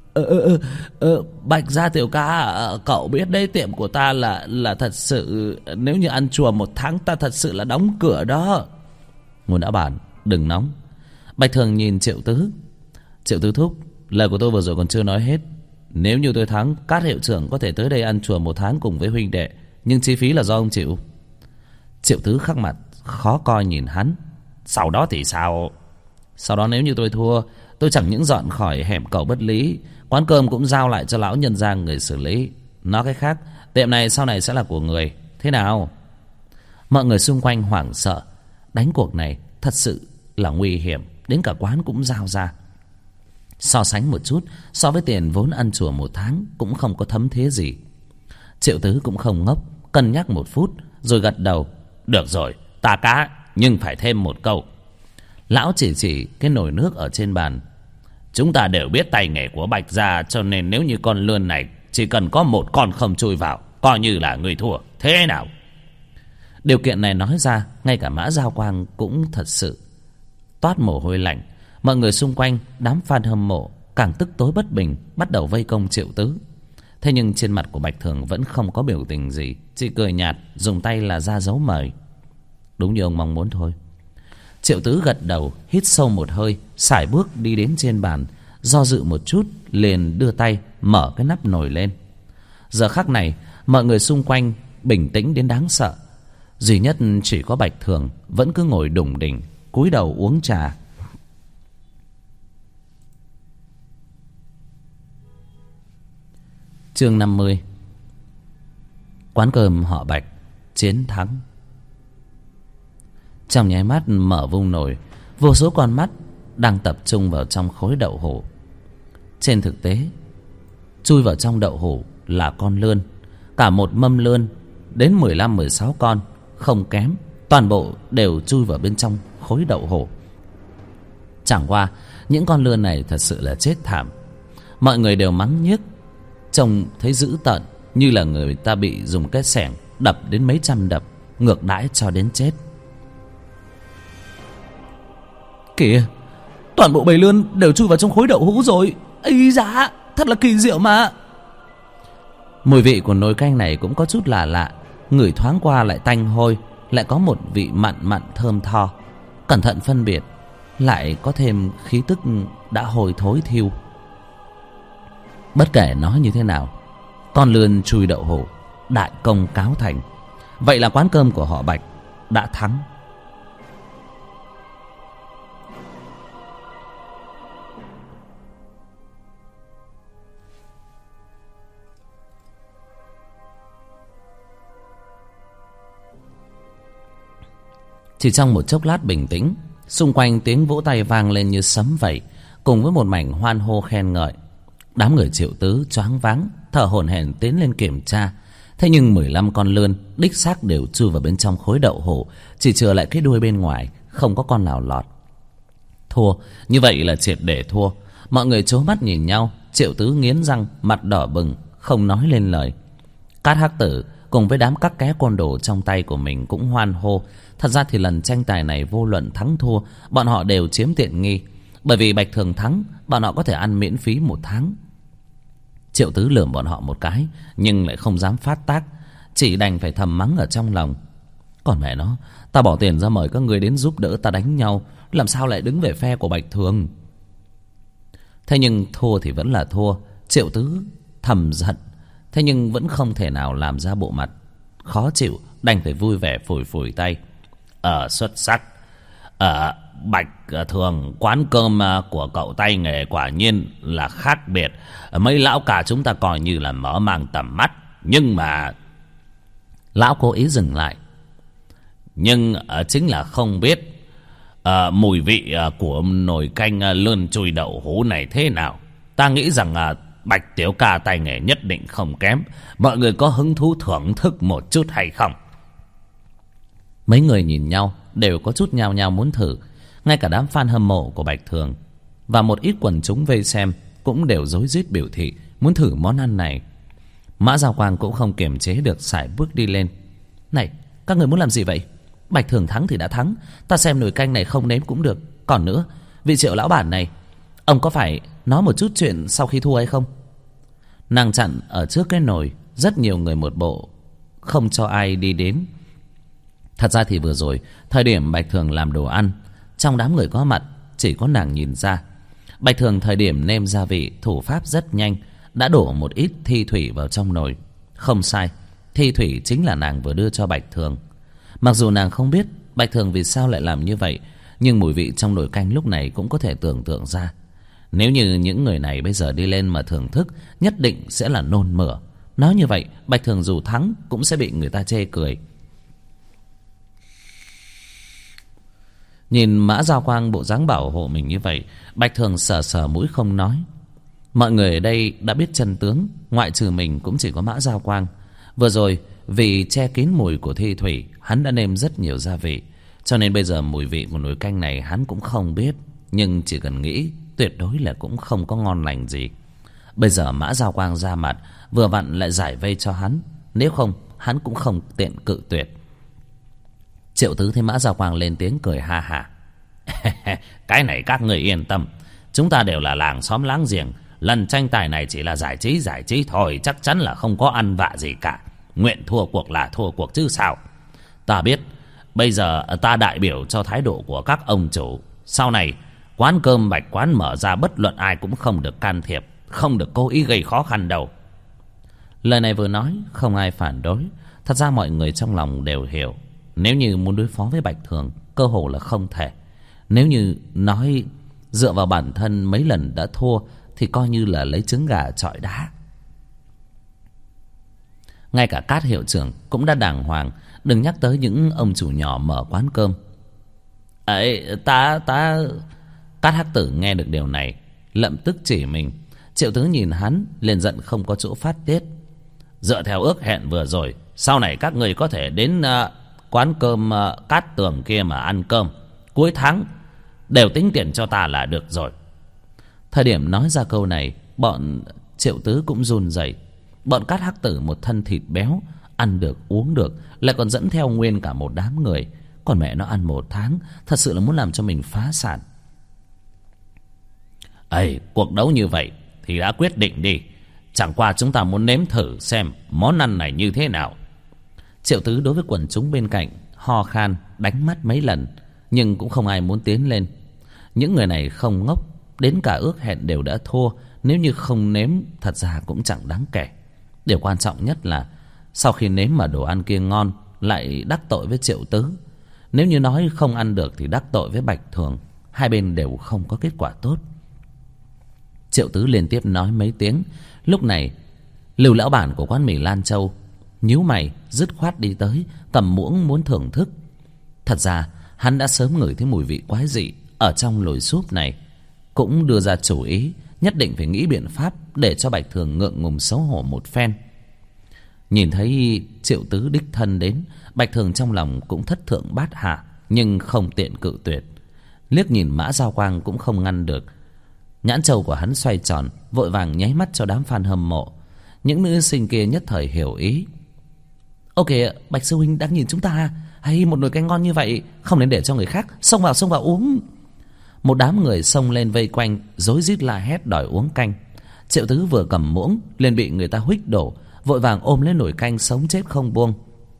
Bạch gia tiểu ca, cậu biết đấy, tiệm của ta là thật sự, nếu như ăn chùa một tháng ta thật sự là đóng cửa đó." "Ngô lão bản đừng nóng." Bạch Thường nhìn Triệu Tứ. "Triệu Tứ thúc, lời của tôi vừa rồi còn chưa nói hết. Nếu như tôi thắng, Cát hiệu trưởng có thể tới đây ăn chùa một tháng cùng với huynh đệ, nhưng chi phí là do ông chịu." Triệu Tứ khắc mặt khó coi nhìn hắn. "Sau đó thì sao?" "Sau đó nếu như tôi thua, tôi chẳng những dọn khỏi hẻm cầu Bất Lý, quán cơm cũng giao lại cho lão nhân gia người xử lý. Nói cách khác, tiệm này sau này sẽ là của người. Thế nào?" Mọi người xung quanh hoảng sợ. Đánh cuộc này thật sự là nguy hiểm, đến cả quán cũng giao ra. So sánh một chút, so với tiền vốn ăn chùa một tháng cũng không có thấm thế gì. Triệu Tứ cũng không ngốc, cân nhắc một phút rồi gật đầu. "Được rồi, ta cá, nhưng phải thêm một câu." Lão chỉ cái nồi nước ở trên bàn. "Chúng ta đều biết tay nghề của Bạch gia, cho nên nếu như con lươn này chỉ cần có một con không chui vào, coi như là người thua. Thế nào?" Điều kiện này nói ra, ngay cả Mã Giao Quang cũng thật sự toát mồ hôi lạnh. Mọi người xung quanh, đám fan hâm mộ càng tức tối bất bình, bắt đầu vây công Triệu Tứ. Thế nhưng trên mặt của Bạch Thường vẫn không có biểu tình gì, chỉ cười nhạt, dùng tay là ra dấu mời. "Đúng như ông mong muốn thôi." Triệu Tứ gật đầu, hít sâu một hơi, sải bước đi đến trên bàn, do dự một chút liền đưa tay mở cái nắp nồi lên. Giờ khắc này mọi người xung quanh bình tĩnh đến đáng sợ, duy nhất chỉ có Bạch Thường vẫn cứ ngồi đủng đỉnh, cúi đầu uống trà. Chương 50. Quán cơm họ Bạch chiến thắng. Trong nháy mắt mở vung nồi, vô số con mắt đang tập trung vào trong khối đậu hũ. Trên thực tế, chui vào trong đậu hũ là con lươn. Cả một mâm lươn đến 15-16 con, không kém, toàn bộ đều chui vào bên trong khối đậu hũ. Chẳng qua những con lươn này thật sự là chết thảm. Mọi người đều mắng nhiếc, trông thấy dữ tợn, như là người ta bị dùng cái xẻng đập đến mấy trăm đập, ngược đãi cho đến chết. Kìa, toàn bộ bầy lươn đều chui vào trong khối đậu hũ rồi. Ây da, thật là kỳ diệu mà. Mùi vị của nồi canh này cũng có chút lạ lạ, ngửi thoáng qua lại tanh hôi, lại có một vị mặn mặn thơm tho. Cẩn thận phân biệt, lại có thêm khí tức đã hôi thối thiêu. Bất kể nói như thế nào, con lươn chui đậu hũ đại công cáo thành. Vậy là quán cơm của họ Bạch đã thắng. Chỉ trong một chốc lát bình tĩnh, xung quanh tiếng vỗ tay vang lên như sấm vậy, cùng với một mảnh hoan hô khen ngợi. Đám người Triệu Tứ choáng váng, thở hổn hển tiến lên kiểm tra. Thế nhưng 15 con lươn đích xác đều chui vào bên trong khối đậu hũ, chỉ chừa lại cái đuôi bên ngoài, không có con nào lọt. Thua, như vậy là triệt để thua. Mọi người trố mắt nhìn nhau. Triệu Tứ nghiến răng, mặt đỏ bừng, không nói lên lời. Cát Hắc Tử cùng với đám các ké côn đồ trong tay của mình cũng hoan hô. Thật ra thì lần tranh tài này vô luận thắng thua, bọn họ đều chiếm tiện nghi. Bởi vì Bạch Thường thắng, bọn họ có thể ăn miễn phí 1 tháng. Triệu Tứ lườm bọn họ một cái, nhưng lại không dám phát tác, chỉ đành phải thầm mắng ở trong lòng. Còn mẹ nó, ta bỏ tiền ra mời các người đến giúp đỡ ta đánh nhau, làm sao lại đứng về phe của Bạch Thường? Thế nhưng thua thì vẫn là thua. Triệu Tứ thầm giận, thế nhưng vẫn không thể nào làm ra bộ mặt khó chịu, đành phải vui vẻ phủi phủi tay. Xuất sắc. Bạch Thường, quán cơm của cậu tay nghề quả nhiên là khác biệt. Mấy lão cả chúng ta coi như là mở mang tầm mắt. Nhưng mà... Lão cố ý dừng lại. Nhưng chính là không biết mùi vị của nồi canh lươn chui đậu hũ này thế nào. Ta nghĩ rằng Bạch Tiểu Ca tay nghề nhất định không kém. Mọi người có hứng thú thưởng thức một chút hay không? Mấy người nhìn nhau đều có chút nhao nhao muốn thử. Ngay cả đám fan hâm mộ của Bạch Thường và một ít quần chúng vây xem cũng đều rối rít biểu thị muốn thử món ăn này. Mã Giao Quang cũng không kiềm chế được, sải bước đi lên. Này, các người muốn làm gì vậy? Bạch Thường thắng thì đã thắng, ta xem nồi canh này không nếm cũng được. Còn nữa, vị Triệu lão bản này, ông có phải nói một chút chuyện sau khi thua hay không? Nàng chặn ở trước cái nồi, rất nhiều người một bộ không cho ai đi đến. Thật ra thì vừa rồi, thời điểm Bạch Thường làm đồ ăn, trong đám người có mặt chỉ có nàng nhìn ra. Bạch Thường thời điểm nêm gia vị thủ pháp rất nhanh, đã đổ một ít thi thủy vào trong nồi. Không sai, thi thủy chính là nàng vừa đưa cho Bạch Thường. Mặc dù nàng không biết Bạch Thường vì sao lại làm như vậy, nhưng mùi vị trong nồi canh lúc này cũng có thể tưởng tượng ra. Nếu như những người này bây giờ đi lên mà thưởng thức, nhất định sẽ là nôn mửa. Nói như vậy, Bạch Thường dù thắng cũng sẽ bị người ta chê cười. Nhìn Mã Giao Quang bộ dáng bảo hộ mình như vậy, Bạch Thường sờ sờ mũi không nói. Mọi người ở đây đã biết chân tướng, ngoại trừ mình cũng chỉ có Mã Giao Quang. Vừa rồi vì che kín mùi của thi thủy, hắn đã nêm rất nhiều gia vị, cho nên bây giờ mùi vị của nồi canh này hắn cũng không biết. Nhưng chỉ cần nghĩ, tuyệt đối là cũng không có ngon lành gì. Bây giờ Mã Giao Quang ra mặt, vừa vặn lại giải vây cho hắn. Nếu không, hắn cũng không tiện cự tuyệt. Triệu Tứ thấy Mã Giao Quang lên tiếng cười ha hả. Cái này các người yên tâm, chúng ta đều là làng xóm láng giềng. Lần tranh tài này chỉ là giải trí thôi, chắc chắn là không có ăn vạ gì cả. Nguyện thua cuộc là thua cuộc chứ sao. Ta biết, bây giờ ta đại biểu cho thái độ của các ông chủ. Sau này, quán cơm Bạch Quán mở ra, bất luận ai cũng không được can thiệp, không được cố ý gây khó khăn đâu. Lời này vừa nói, không ai phản đối. Thật ra mọi người trong lòng đều hiểu, nếu như muốn đối phó với Bạch Thường, cơ hồ là không thể. Nếu như nói dựa vào bản thân mấy lần đã thua, thì coi như là lấy trứng gà chọi đá. Ngay cả Cát hiệu trưởng cũng đã đàng hoàng, đừng nhắc tới những ông chủ nhỏ mở quán cơm. Ấy, Cát Hắc Tử nghe được điều này, lập tức chỉ mình. Triệu Tứ nhìn hắn liền giận không có chỗ phát tiết. Dựa theo ước hẹn vừa rồi, sau này các người có thể đến quán cơm Cát Tường kia mà ăn cơm. Cuối tháng đều tính tiền cho ta là được rồi. Thời điểm nói ra câu này, bọn Triệu Tứ cũng run rẩy. Bọn Cát Hắc Tử một thân thịt béo, ăn được uống được, lại còn dẫn theo nguyên cả một đám người. Còn mẹ nó ăn 1 tháng, thật sự là muốn làm cho mình phá sản. Ây, cuộc đấu như vậy thì đã quyết định đi. Chẳng qua chúng ta muốn nếm thử xem món ăn này như thế nào. Triệu Tứ đối với quần chúng bên cạnh ho khan, đánh mắt mấy lần, nhưng cũng không ai muốn tiến lên. Những người này không ngốc, đến cả ước hẹn đều đã thua. Nếu như không nếm, thật ra cũng chẳng đáng kể. Điều quan trọng nhất là sau khi nếm mà đồ ăn kia ngon, lại đắc tội với Triệu Tứ. Nếu như nói không ăn được thì đắc tội với Bạch Thường. Hai bên đều không có kết quả tốt. Triệu Tứ liên tiếp nói mấy tiếng. Lúc này Lưu lão bản của quán mì Lan Châu nhíu mày dứt khoát đi tới, cầm muỗng muốn thưởng thức. Thật ra hắn đã sớm ngửi thấy mùi vị quái dị ở trong nồi súp này, cũng đưa ra chủ ý nhất định phải nghĩ biện pháp để cho Bạch Thường ngượng ngùng xấu hổ một phen. Nhìn thấy Triệu Tứ đích thân đến, Bạch Thường trong lòng cũng thất thượng bát hạ, nhưng không tiện cự tuyệt. Liếc nhìn Mã Giao Quang cũng không ngăn được. Nhãn châu của hắn xoay tròn, vội vàng nháy mắt cho đám fan hâm mộ. Những nữ sinh kia nhất thời hiểu ý. Ok, Bạch sư huynh đang nhìn chúng ta. Hay một nồi canh ngon như vậy, không nên để cho người khác xông vào uống. Một đám người xông lên vây quanh, rối rít la hét đòi uống canh. Triệu Tứ vừa cầm muỗng liền bị người ta huých đổ, vội vàng ôm lên nồi canh sống chết không buông.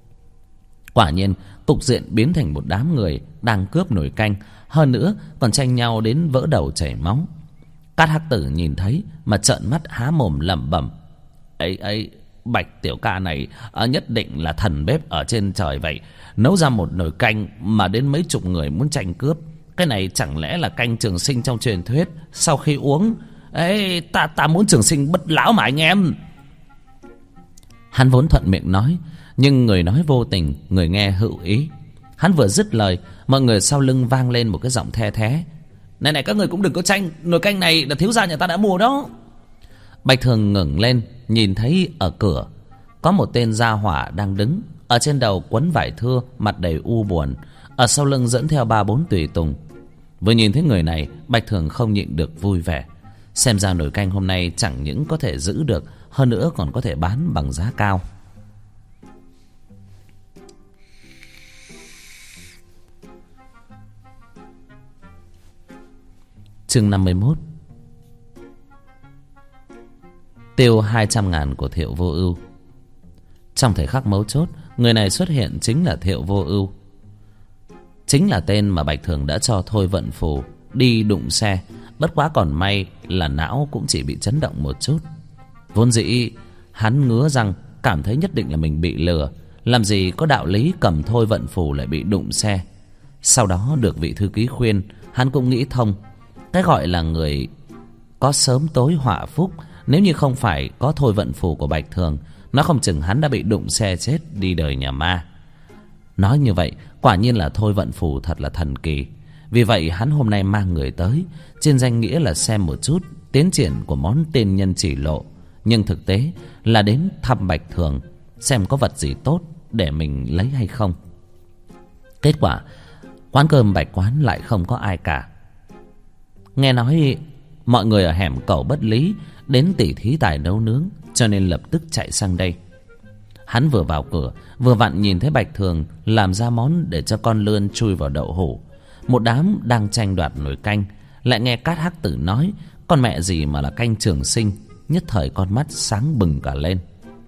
Quả nhiên cục diện biến thành một đám người đang cướp nồi canh, hơn nữa còn tranh nhau đến vỡ đầu chảy máu. Cát Hắc Tử nhìn thấy mà trợn mắt há mồm lẩm bẩm: ấy, Bạch tiểu ca này nhất định là thần bếp ở trên trời vậy, nấu ra một nồi canh mà đến mấy chục người muốn tranh cướp. Cái này chẳng lẽ là canh trường sinh trong truyền thuyết, sau khi uống ấy ta muốn trường sinh bất lão mà anh em. Hắn vốn thuận miệng nói, nhưng người nói vô tình, người nghe hữu ý. Hắn vừa dứt lời, mọi người sau lưng vang lên một cái giọng the thé: Này các người cũng đừng có tranh, nồi canh này là thiếu gia nhà ta đã mua đó. Bạch Thường ngẩng lên, nhìn thấy ở cửa có một tên gia hỏa đang đứng, ở trên đầu quấn vải thưa, mặt đầy u buồn, ở sau lưng dẫn theo 3-4 tùy tùng. Vừa nhìn thấy người này, Bạch Thường không nhịn được vui vẻ. Xem ra nồi canh hôm nay chẳng những có thể giữ được, hơn nữa còn có thể bán bằng giá cao. Chương 51. Tiêu 200.000 của Thiệu Vô Ưu. Trong thời khắc mấu chốt, người này xuất hiện chính là Thiệu Vô Ưu. Chính là tên mà Bạch Thường đã cho Thôi Vận Phù đi đụng xe. Bất quá còn may là não cũng chỉ bị chấn động một chút. Vốn dĩ hắn ngứa răng, cảm thấy nhất định là mình bị lừa. Làm gì có đạo lý cầm Thôi Vận Phù lại bị đụng xe. Sau đó được vị thư ký khuyên, hắn cũng nghĩ thông. Cái gọi là người có sớm tối họa phúc, nếu như không phải có Thôi Vận Phù của Bạch Thường, nó không chừng hắn đã bị đụng xe chết đi đời nhà ma. Nói như vậy, quả nhiên là Thôi Vận Phù thật là thần kỳ. Vì vậy hắn hôm nay mang người tới, trên danh nghĩa là xem một chút tiến triển của món tiên nhân chỉ lộ, nhưng thực tế là đến thăm Bạch Thường, xem có vật gì tốt để mình lấy hay không. Kết quả quán cơm Bạch Quán lại không có ai cả. Nghe nói mọi người ở hẻm Cầu Bất Lý đến tỉ thí tài nấu nướng, cho nên lập tức chạy sang đây. Hắn vừa vào cửa, vừa vặn nhìn thấy Bạch Thường làm ra món để cho con lươn chui vào đậu hũ. Một đám đang tranh đoạt nồi canh, lại nghe Cát Hắc Tử nói con mẹ gì mà là canh trường sinh, nhất thời con mắt sáng bừng cả lên.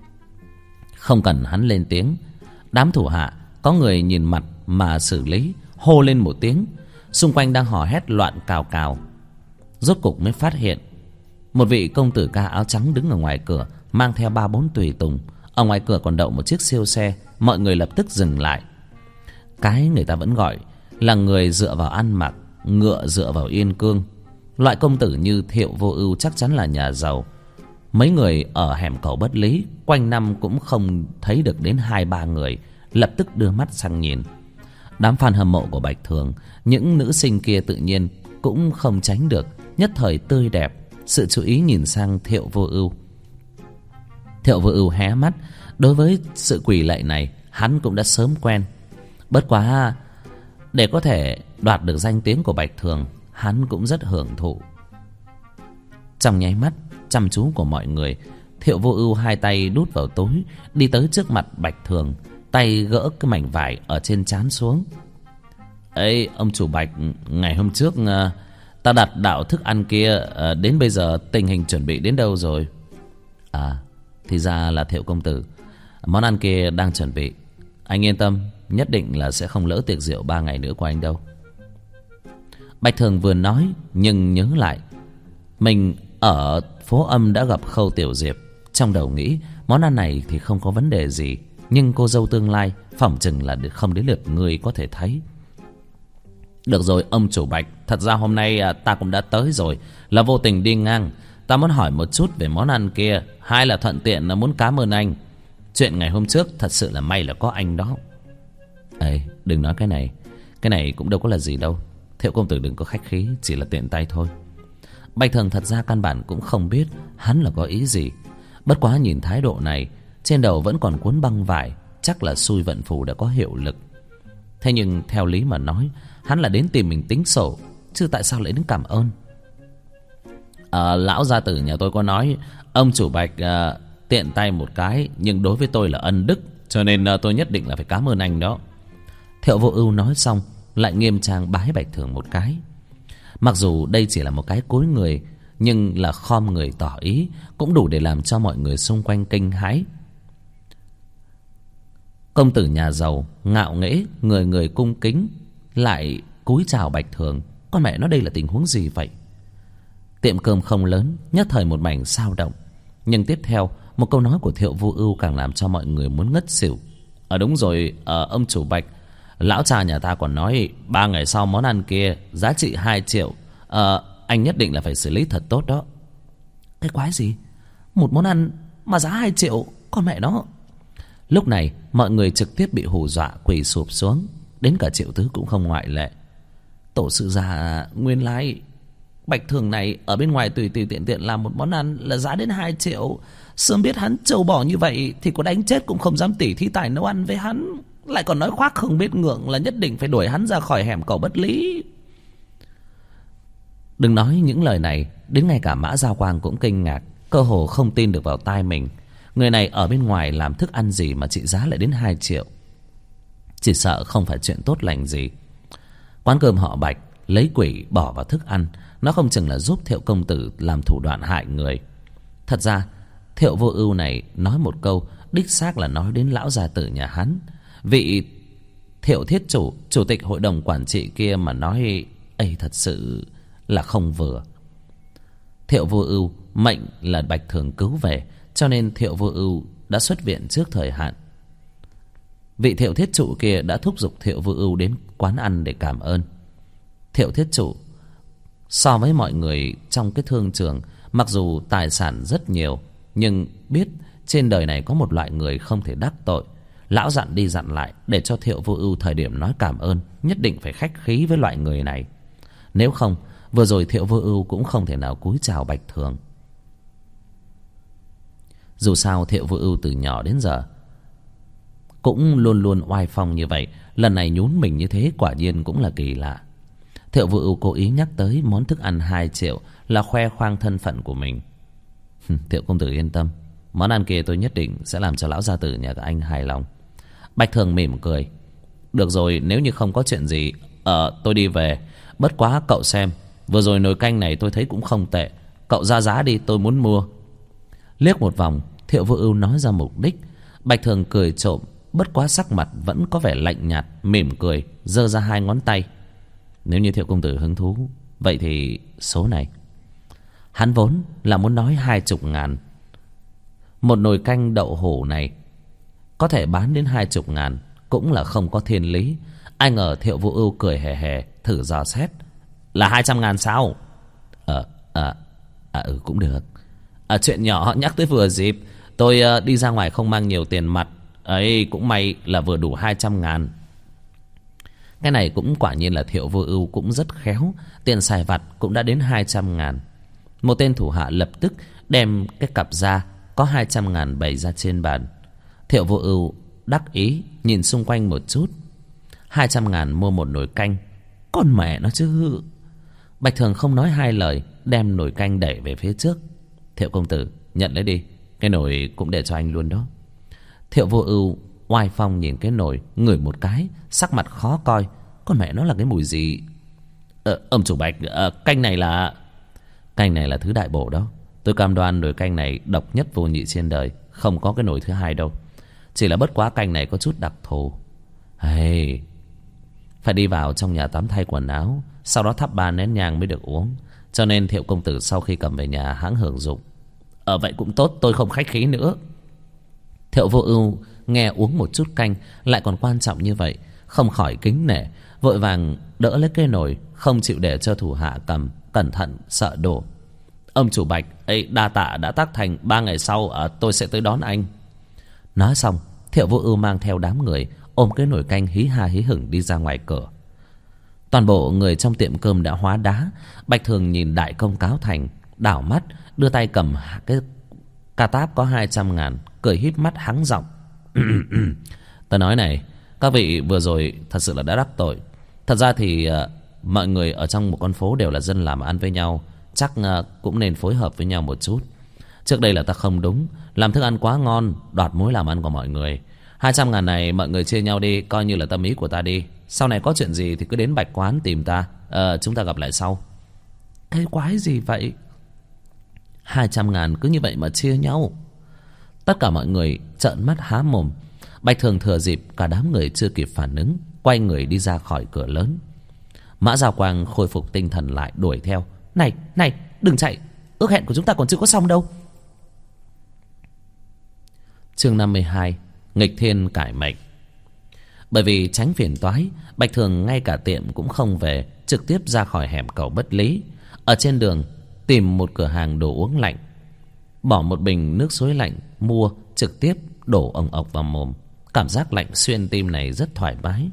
Không cần hắn lên tiếng, đám thủ hạ có người nhìn mặt mà xử lý, hô lên một tiếng. Xung quanh đang hò hét loạn cào cào. Rốt cục mới phát hiện một vị công tử ca áo trắng đứng ở ngoài cửa, mang theo 3-4 tùy tùng. Ở ngoài cửa còn đậu một chiếc siêu xe. Mọi người lập tức dừng lại. Cái người ta vẫn gọi là người dựa vào ăn mặc, ngựa dựa vào yên cương. Loại công tử như Thiệu Vô Ưu chắc chắn là nhà giàu. Mấy người ở hẻm Cầu Bất Lý quanh năm cũng không thấy được đến 2-3 người, lập tức đưa mắt sang nhìn. Đám fan hâm mộ của Bạch Thường, những nữ sinh kia tự nhiên cũng không tránh được, nhất thời tươi đẹp, sự chú ý nhìn sang Thiệu Vô Ưu. Thiệu Vô Ưu hé mắt. Đối với sự quỳ lạy này hắn cũng đã sớm quen. Bất quá để có thể đoạt được danh tiếng của Bạch Thường, hắn cũng rất hưởng thụ. Trong nháy mắt chăm chú của mọi người, Thiệu Vô Ưu hai tay đút vào túi, đi tới trước mặt Bạch Thường, tay gỡ cái mảnh vải ở trên trán xuống. "Ấy, ông chủ Bạch, ngày hôm trước ta đặt đạo thức ăn kia, đến bây giờ tình hình chuẩn bị đến đâu rồi?" "À, thì ra là Thiệu công tử. Món ăn kia đang chuẩn bị. Anh yên tâm, nhất định là sẽ không lỡ tiệc rượu 3 ngày nữa của anh đâu." Bạch Thường vừa nói nhưng nhớ lại mình ở phố Âm đã gặp Khâu Tiểu Diệp. Trong đầu nghĩ món ăn này thì không có vấn đề gì, nhưng cô dâu tương lai phỏng chừng là không đến lượt người có thể thấy. "Được rồi ông chủ Bạch, thật ra hôm nay ta cũng đã tới rồi, là vô tình đi ngang. Ta muốn hỏi một chút về món ăn kia, hay là thuận tiện là muốn cảm ơn anh. Chuyện ngày hôm trước thật sự là may là có anh đó." "Ê, đừng nói cái này cũng đâu có là gì đâu. Thiệu công tử đừng có khách khí, chỉ là tiện tay thôi." Bạch Thường thật ra căn bản cũng không biết hắn là có ý gì. Bất quá nhìn thái độ này, trên đầu vẫn còn cuốn băng vải, chắc là xui vận phù đã có hiệu lực. Thế nhưng theo lý mà nói, hắn là đến tìm mình tính sổ, chứ tại sao lại đến cảm ơn? Lão gia tử nhà tôi có nói ông chủ Bạch tiện tay một cái, nhưng đối với tôi là ân đức, cho nên tôi nhất định là phải cảm ơn anh đó." Thiệu Vô Ưu nói xong lại nghiêm trang bái Bạch Thường một cái. Mặc dù đây chỉ là một cái cúi người, nhưng là khom người tỏ ý, cũng đủ để làm cho mọi người xung quanh kinh hãi. Công tử nhà giàu ngạo nghễ, người người cung kính, lại cúi chào Bạch Thường. Con mẹ nó, đây là tình huống gì vậy? Tiệm cơm không lớn, nhất thời một mảnh xao động. Nhưng tiếp theo một câu nói của Thiệu Vô Ưu càng làm cho mọi người muốn ngất xỉu. Đúng rồi, ông chủ Bạch, lão cha nhà ta còn nói 3 ngày sau món ăn kia giá trị 2 triệu. Anh nhất định là phải xử lý thật tốt đó." "Cái quái gì? Một món ăn mà giá 2 triệu? Con mẹ nó!" Lúc này mọi người trực tiếp bị hù dọa quỳ sụp xuống, đến cả Triệu Tứ cũng không ngoại lệ. "Tổ sư già, nguyên lai Bạch Thường này ở bên ngoài tùy tùy tiện tiện làm một món ăn là giá đến 2 triệu. Sớm biết hắn trâu bò như vậy thì có đánh chết cũng không dám tỉ thí tài nấu ăn với hắn. Lại còn nói khoác không biết ngượng là nhất định phải đuổi hắn ra khỏi hẻm cầu bất lý." Đừng nói những lời này, đến ngay cả Mã Giao Quang cũng kinh ngạc, cơ hồ không tin được vào tai mình. Người này ở bên ngoài làm thức ăn gì mà trị giá lại đến 2 triệu? Chỉ sợ không phải chuyện tốt lành gì. Quán cơm họ Bạch lấy quỷ bỏ vào thức ăn, nó không chừng là giúp Thiệu công tử làm thủ đoạn hại người. Thật ra Thiệu Vô Ưu này nói một câu, đích xác là nói đến lão gia tử nhà hắn. Vị Thiệu thiết chủ, chủ tịch hội đồng quản trị kia mà nói ấy thật sự là không vừa. Thiệu Vô Ưu mệnh là Bạch Thường cứu về, cho nên Thiệu Vô Ưu đã xuất viện trước thời hạn. Vị Thiệu thiết chủ kia đã thúc giục Thiệu Vô Ưu đến quán ăn để cảm ơn. Thiệu thiết chủ so với mọi người trong cái thương trường, mặc dù tài sản rất nhiều, nhưng biết trên đời này có một loại người không thể đắc tội. Lão dặn đi dặn lại, để cho Thiệu Vô Ưu thời điểm nói cảm ơn nhất định phải khách khí với loại người này. Nếu không, vừa rồi Thiệu Vô Ưu cũng không thể nào cúi chào Bạch Thường. Dù sao Thiệu Vô Ưu từ nhỏ đến giờ cũng luôn luôn oai phong như vậy, lần này nhún mình như thế quả nhiên cũng là kỳ lạ. Thiệu Vô Ưu cố ý nhắc tới món thức ăn 2 triệu là khoe khoang thân phận của mình. "Thiệu công tử yên tâm, món ăn kia tôi nhất định sẽ làm cho lão gia tử nhà các anh hài lòng." Bạch Thường mỉm cười. "Được rồi, nếu như không có chuyện gì, tôi đi về. Bất quá cậu xem, vừa rồi nồi canh này tôi thấy cũng không tệ. Cậu ra giá đi, tôi muốn mua." Liếc một vòng, Thiệu Vô Ưu nói ra mục đích. Bạch Thường cười trộm, bất quá sắc mặt vẫn có vẻ lạnh nhạt, mỉm cười, giơ ra 2 ngón tay. "Nếu như Thiệu công tử hứng thú, vậy thì số này." Hắn vốn là muốn nói 20.000. Một nồi canh đậu hũ này có thể bán đến 20.000 cũng là không có thiên lý. Ai ngờ Thiệu Vô Ưu cười hề hề, thử dò xét. "Là 200.000 sao?" Cũng được. Chuyện nhỏ nhắc tới vừa dịp. Tôi đi ra ngoài không mang nhiều tiền mặt, ấy cũng may là vừa đủ 200.000. Cái này cũng quả nhiên là Thiệu Vô Ưu cũng rất khéo, tiền xài vặt cũng đã đến 200.000. Một tên thủ hạ lập tức đem cái cặp ra có 200.000 bày ra trên bàn. Thiệu Vô Ưu đắc ý nhìn xung quanh một chút. 200.000 mua một nồi canh, con mẹ nó chứ. Bạch Thường không nói hai lời, đem nồi canh đẩy về phía trước. Thiệu công tử, nhận lấy đi, cái nồi cũng để cho anh luôn đó. Thiệu Vô Ưu oai phong nhìn cái nồi, ngửi một cái, sắc mặt khó coi. Con mẹ nó là cái mùi gì? Ông chủ Bạch, canh này là thứ đại bổ đó. Tôi cam đoan nồi canh này độc nhất vô nhị trên đời, không có cái nồi thứ hai đâu. Chỉ là bất quá canh này có chút đặc thù. Hey, phải đi vào trong nhà tắm thay quần áo, sau đó thắp 3 nén nhang mới được uống. Cho nên Thiệu công tử sau khi cầm về nhà hãng hưởng dụng. Vậy cũng tốt, tôi không khách khí nữa. Thiệu Vô Ưu nghe uống một chút canh lại còn quan trọng như vậy, không khỏi kính nể, vội vàng đỡ lấy cái nồi, không chịu để cho thủ hạ cầm, cẩn thận sợ đổ. Ông chủ Bạch ấy, đa tạ đã tác thành, 3 ngày sau tôi sẽ tới đón anh. Nói xong, Thiệu Vô Ưu mang theo đám người ôm cái nồi canh hí ha hí hửng đi ra ngoài cửa. Toàn bộ người trong tiệm cơm đã hóa đá. Bạch Thường nhìn đại công cáo thành, đảo mắt, đưa tay cầm cái ca táp có 200.000, cười híp mắt hắng giọng. Ta nói này, các vị vừa rồi thật sự là đã đắc tội. Thật ra thì mọi người ở trong một con phố đều là dân làm ăn với nhau, chắc cũng nên phối hợp với nhau một chút. Trước đây là ta không đúng, làm thức ăn quá ngon, đoạt mối làm ăn của mọi người. 200.000 này mọi người chia nhau đi, coi như là tâm ý của ta đi. Sau này có chuyện gì thì cứ đến Bạch Quán tìm ta, chúng ta gặp lại sau. Cái quái gì vậy? 200.000 cứ như vậy mà chia nhau? Tất cả mọi người trợn mắt há mồm. Bạch Thường thừa dịp cả đám người chưa kịp phản ứng, quay người đi ra khỏi cửa lớn. Mã Giao Quang khôi phục tinh thần lại, đuổi theo. Này, đừng chạy, ước hẹn của chúng ta còn chưa có xong đâu. Chương 52, nghịch thiên cải mệnh. Bởi vì tránh phiền toái, Bạch Thường ngay cả tiệm cũng không về, trực tiếp ra khỏi hẻm cầu Bất Lý. Ở trên đường tìm một cửa hàng đồ uống lạnh, bỏ một bình nước suối lạnh mua, trực tiếp đổ ồng ộc vào mồm. Cảm giác lạnh xuyên tim này rất thoải mái.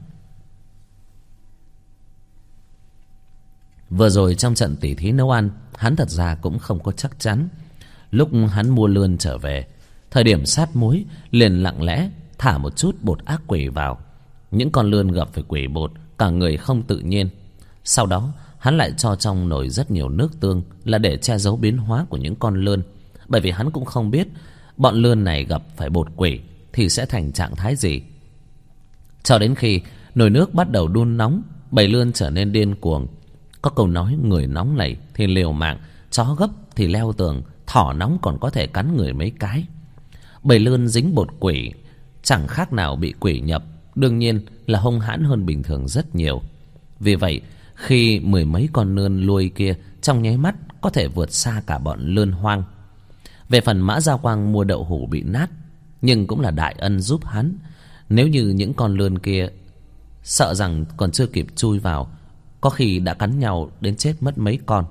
Vừa rồi trong trận tỉ thí nấu ăn, hắn thật ra cũng không có chắc chắn. Lúc hắn mua lươn trở về, thời điểm sát muối, liền lặng lẽ thả một chút bột ác quỷ vào. Những con lươn gặp phải quỷ bột, cả người không tự nhiên. Sau đó hắn lại cho trong nồi rất nhiều nước tương, là để che giấu biến hóa của những con lươn. Bởi vì hắn cũng không biết bọn lươn này gặp phải bột quỷ thì sẽ thành trạng thái gì. Cho đến khi nồi nước bắt đầu đun nóng, bầy lươn trở nên điên cuồng. Có câu nói người nóng này thì liều mạng, chó gấp thì leo tường, thỏ nóng còn có thể cắn người mấy cái. Bầy lươn dính bột quỷ chẳng khác nào bị quỷ nhập, đương nhiên là hung hãn hơn bình thường rất nhiều. Vì vậy khi 10 mấy con lươn lui kia trong nháy mắt có thể vượt xa cả bọn lươn hoang. Về phần Mã Giao Quang mua đậu hũ bị nát, nhưng cũng là đại ân giúp hắn. Nếu như những con lươn kia sợ rằng còn chưa kịp chui vào, có khi đã cắn nhau đến chết mất mấy con.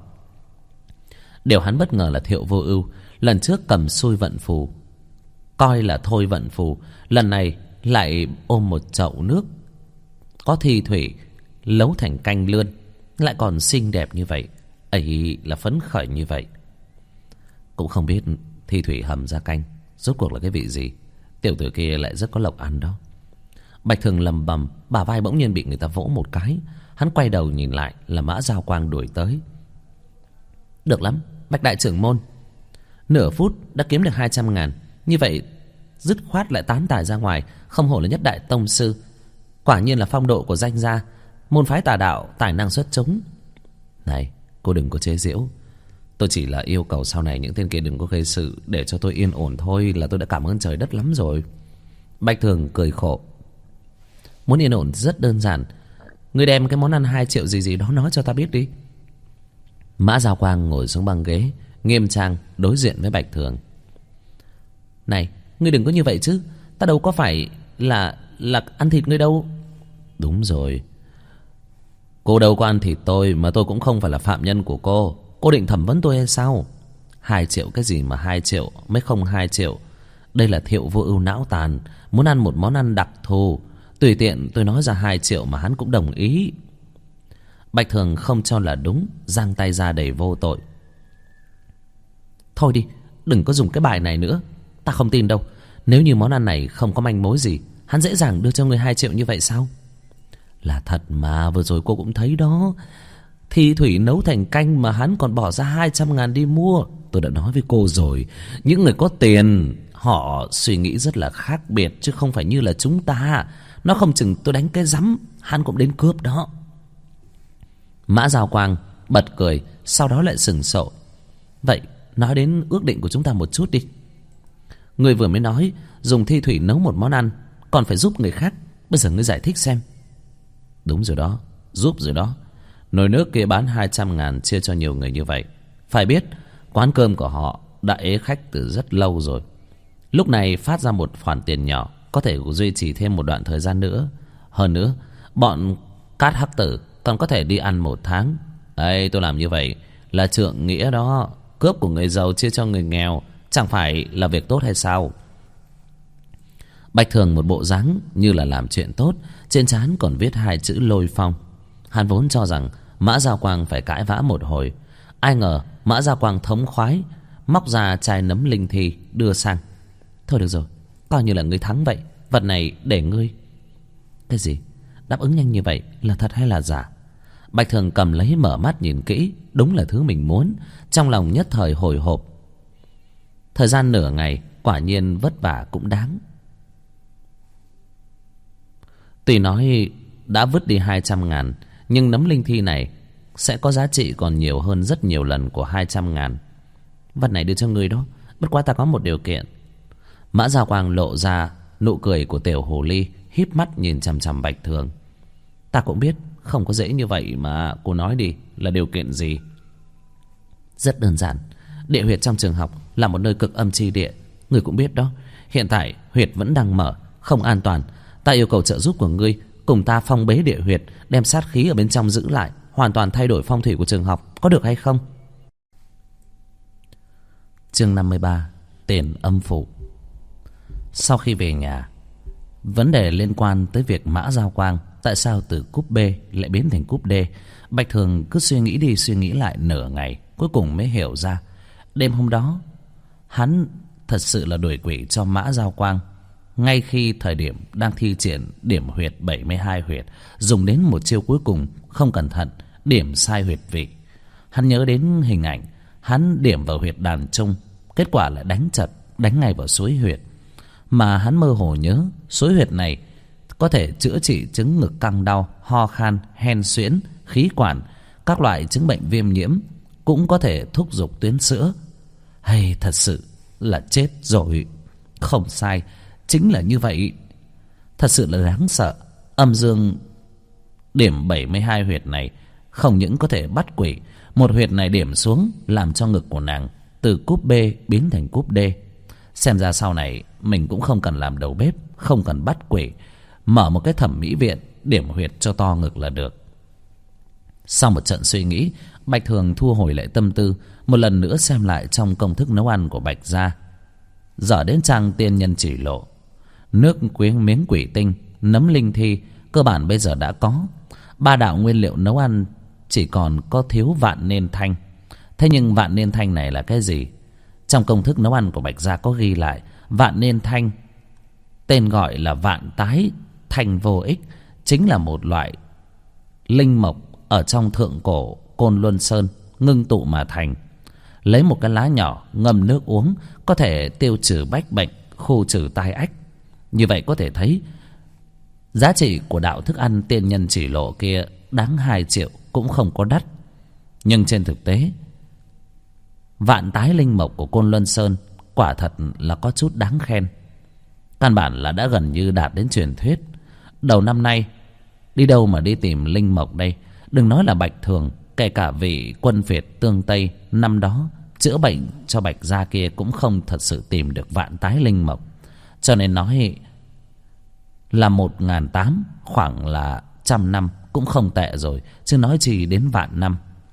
Điều hắn bất ngờ là Thiệu Vô Ưu lần trước cầm xui vận phù, coi là thôi vận phù, lần này lại ôm một chậu nước có thi thủy nấu thành canh lươn, lại còn xinh đẹp như vậy, ấy là phấn khởi như vậy. Cũng không biết thi thủy hầm ra canh rốt cuộc là cái vị gì. Tiểu tử kia lại rất có lộc ăn đó. Bạch Thường lầm bầm, bả vai bỗng nhiên bị người ta vỗ một cái. Hắn quay đầu nhìn lại là Mã Giao Quang đuổi tới. Được lắm, Bạch đại trưởng môn, nửa phút đã kiếm được 200.000. Như vậy dứt khoát lại tán tài ra ngoài, không hổ là nhất đại tông sư. Quả nhiên là phong độ của danh gia, môn phái tà đạo tài năng xuất chúng. Này, cô đừng có chế giễu. Tôi chỉ là yêu cầu sau này những tên kia đừng có gây sự, để cho tôi yên ổn thôi là tôi đã cảm ơn trời đất lắm rồi. Bạch Thường cười khổ. Muốn yên ổn rất đơn giản, ngươi đem cái món ăn 2 triệu gì gì đó nói cho ta biết đi. Mã Giao Quang ngồi xuống băng ghế, nghiêm trang đối diện với Bạch Thường. Này, ngươi đừng có như vậy chứ, ta đâu có phải là ăn thịt ngươi đâu. Đúng rồi, cô đâu có ăn thịt tôi, mà tôi cũng không phải là phạm nhân của cô. Cô định thẩm vấn tôi hay sao? 2 triệu cái gì mà 2 triệu, mới không 2 triệu. Đây là Thiệu Vô Ưu não tàn, muốn ăn một món ăn đặc thù, tùy tiện tôi nói ra 2 triệu mà hắn cũng đồng ý. Bạch Thường không cho là đúng, giang tay ra đầy vô tội. Thôi đi, đừng có dùng cái bài này nữa. Ta không tin đâu. Nếu như món ăn này không có manh mối gì, hắn dễ dàng đưa cho ngươi 2 triệu như vậy sao? Là thật mà, vừa rồi cô cũng thấy đó. Thi thủy nấu thành canh mà hắn còn bỏ ra 200.000 đi mua. Tôi đã nói với cô rồi, những người có tiền họ suy nghĩ rất là khác biệt, chứ không phải như là chúng ta. Nó không chừng tôi đánh cái rắm hắn cũng đến cướp đó. Mã Giao Quang bật cười, sau đó lại sừng sộ. Vậy nói đến ước định của chúng ta một chút đi. Người vừa mới nói dùng thi thủy nấu một món ăn còn phải giúp người khác, bây giờ ngươi giải thích xem. Đúng rồi đó, giúp rồi đó. Nồi nước kia bán 200.000 chia cho nhiều người như vậy. Phải biết quán cơm của họ đã ế khách từ rất lâu rồi. Lúc này phát ra một khoản tiền nhỏ có thể duy trì thêm một đoạn thời gian nữa. Hơn nữa bọn Cát Hắc Tử còn có thể đi ăn 1 tháng. Đây, tôi làm như vậy là trượng nghĩa đó. Cướp của người giàu chia cho người nghèo chẳng phải là việc tốt hay sao? Bạch Thường một bộ dáng như là làm chuyện tốt, trên trán còn viết 2 chữ Lôi Phong. Hắn vốn cho rằng Mã Giao Quang phải cãi vã một hồi, ai ngờ Mã Giao Quang thống khoái móc ra chai nấm linh thi đưa sang. Thôi được rồi, coi như là ngươi thắng vậy. Vật này để ngươi. Cái gì? Đáp ứng nhanh như vậy là thật hay là giả? Bạch Thường cầm lấy mở mắt nhìn kỹ, đúng là thứ mình muốn. Trong lòng nhất thời hồi hộp. Thời gian nửa ngày quả nhiên vất vả cũng đáng. Tuy nói đã vứt đi 200.000, nhưng nấm linh thi này sẽ có giá trị còn nhiều hơn rất nhiều lần của 200.000. Vật này đưa cho ngươi đó, bất quá ta có một điều kiện. Mã Giao Quang lộ ra nụ cười của tiểu hồ ly, híp mắt nhìn chằm chằm Bạch Thường. Ta cũng biết không có dễ như vậy mà, cô nói đi, là điều kiện gì? Rất đơn giản. Địa huyệt trong trường học là một nơi cực âm chi địa, ngươi cũng biết đó. Hiện tại huyệt vẫn đang mở, không an toàn. Ta yêu cầu trợ giúp của ngươi cùng ta phong bế địa huyệt, đem sát khí ở bên trong giữ lại, hoàn toàn thay đổi phong thủy của trường học, có được hay không? Chương 53: Tiền âm phủ. Sau khi về nhà, vấn đề liên quan tới việc Mã Giao Quang tại sao từ cúp B lại biến thành cúp D, Bạch Thường cứ suy nghĩ đi suy nghĩ lại nửa ngày, cuối cùng mới hiểu ra. Đêm hôm đó hắn thật sự là đuổi quỷ cho Mã Giao Quang, ngay khi thời điểm đang thi triển điểm huyệt 72 huyệt, dùng đến một chiêu cuối cùng không cẩn thận điểm sai huyệt vị. Hắn nhớ đến hình ảnh hắn điểm vào huyệt đàn trung, kết quả lại đánh chật, đánh ngay vào suối huyệt. Mà hắn mơ hồ nhớ suối huyệt này có thể chữa trị chứng ngực căng đau, ho khan, hen suyễn, khí quản, các loại chứng bệnh viêm nhiễm, cũng có thể thúc giục tuyến sữa. Hay thật sự là chết rồi. Không sai, chính là như vậy. Thật sự là đáng sợ. Âm dương điểm 72 huyệt này không những có thể bắt quỷ, một huyệt này điểm xuống làm cho ngực của nàng từ cúp B biến thành cúp D. Xem ra sau này mình cũng không cần làm đầu bếp, không cần bắt quỷ, mở một cái thẩm mỹ viện điểm huyệt cho to ngực là được. Sau một trận suy nghĩ, Bạch Thường thu hồi lại tâm tư, một lần nữa xem lại trong công thức nấu ăn của Bạch gia. Dở đến trang tiên nhân chỉ lộ, nước quyến miếng quỷ tinh, nấm linh thi cơ bản bây giờ đã có. 3 đạo nguyên liệu nấu ăn chỉ còn có thiếu vạn niên thanh. Thế nhưng vạn niên thanh này là cái gì? Trong công thức nấu ăn của Bạch gia có ghi lại vạn niên thanh, tên gọi là vạn tái thanh vô ích, chính là một loại linh mộc ở trong thượng cổ Côn Luân Sơn ngưng tụ mà thành. Lấy một cái lá nhỏ ngâm nước uống có thể tiêu trừ bách bệnh, khu trừ tai ách. Như vậy có thể thấy giá trị của đạo thức ăn tiên nhân chỉ lộ kia đáng 2 triệu cũng không có đắt. Nhưng trên thực tế, vạn tái linh mộc của Côn Luân Sơn quả thật là có chút đáng khen. Căn bản là đã gần như đạt đến truyền thuyết. Đầu năm nay đi đâu mà đi tìm linh mộc đây? Đừng nói là Bạch Thường, kể cả vị quân Việt tương Tây năm đó chữa bệnh cho Bạch gia kia cũng không thật sự tìm được vạn tái linh mộc. Cho nên nói là 1.800, khoảng là 100 năm cũng không tệ rồi, chứ nói chi đến vạn năm.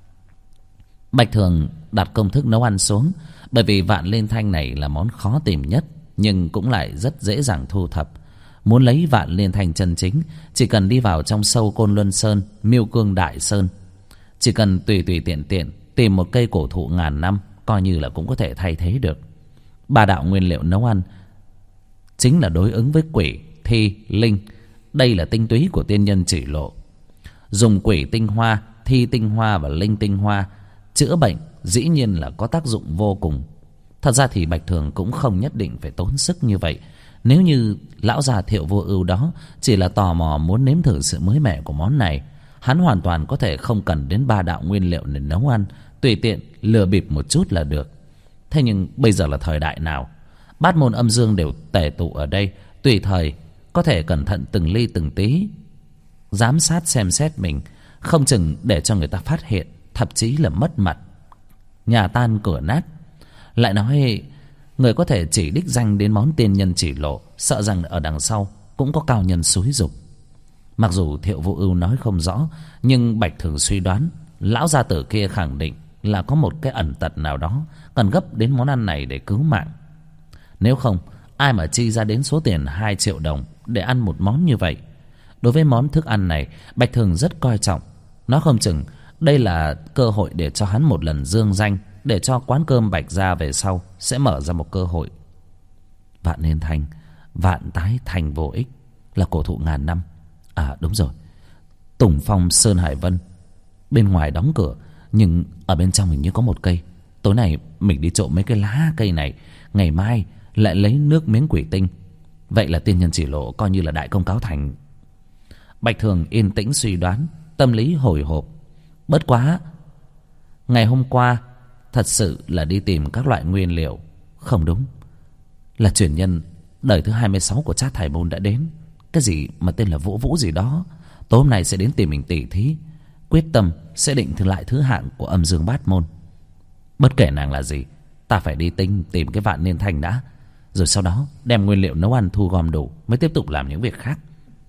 Bạch Thường đặt công thức nấu ăn xuống, bởi vì vạn liên thanh này là món khó tìm nhất, nhưng cũng lại rất dễ dàng thu thập. Muốn lấy vạn liên thanh chân chính, chỉ cần đi vào trong sâu Côn Luân Sơn, Miêu Cương Đại Sơn, chỉ cần tùy tùy tiện tiện tìm một cây cổ thụ ngàn năm, coi như là cũng có thể thay thế được. 3 đạo nguyên liệu nấu ăn chính là đối ứng với quỷ, thi, linh. Đây là tinh túy của tiên nhân chỉ lộ. Dùng quỷ tinh hoa, thi tinh hoa và linh tinh hoa chữa bệnh dĩ nhiên là có tác dụng vô cùng. Thật ra thì Bạch Thường cũng không nhất định phải tốn sức như vậy. Nếu như lão già Thiệu Vô Ưu đó chỉ là tò mò muốn nếm thử sự mới mẻ của món này, hắn hoàn toàn có thể không cần đến 3 đạo nguyên liệu để nấu ăn, tùy tiện lừa bịp một chút là được. Thế nhưng bây giờ là thời đại nào? Bát môn âm dương đều tề tụ ở đây, tùy thời có thể cẩn thận từng ly từng tí, giám sát xem xét mình, không chừng để cho người ta phát hiện, thậm chí là mất mặt, nhà tan cửa nát. Lại nói người có thể chỉ đích danh đến món tiên nhân chỉ lộ, sợ rằng ở đằng sau cũng có cao nhân xúi giục. Mặc dù Thiệu Vô Ưu nói không rõ, nhưng Bạch Thường suy đoán lão gia tử kia khẳng định là có một cái ẩn tật nào đó cần gấp đến món ăn này để cứu mạng. Nếu không, ai mà chi ra đến số tiền 2 triệu đồng để ăn một món như vậy. Đối với món thức ăn này, Bạch Thường rất coi trọng. Nó không chừng đây là cơ hội để cho hắn một lần dương danh, để cho quán cơm Bạch gia về sau sẽ mở ra một cơ hội. Vạn niên thanh, vạn tái thành vô ích, là cổ thụ ngàn năm. À đúng rồi, Tùng Phong Sơn Hải Vân. Bên ngoài đóng cửa, nhưng ở bên trong hình như có một cây. Tối nay mình đi trộm mấy cái lá cây này, ngày mai lại lấy nước miếng quỷ tinh. Vậy là tiên nhân chỉ lộ coi như là đại công cáo thành. Bạch Thường yên tĩnh suy đoán, tâm lý hồi hộp. Bất quá ngày hôm qua thật sự là đi tìm các loại nguyên liệu. Không đúng, là truyền nhân đời thứ 26 của Trác Thải Môn đã đến. Cái gì mà tên là Vũ Vũ gì đó, tối hôm nay sẽ đến tìm mình tỉ thí, quyết tâm sẽ định lại thứ hạng của âm dương bát môn. Bất kể nàng là gì, ta phải đi tìm cái Vạn Niên Thanh đã, rồi sau đó đem nguyên liệu nấu ăn thu gom đủ mới tiếp tục làm những việc khác.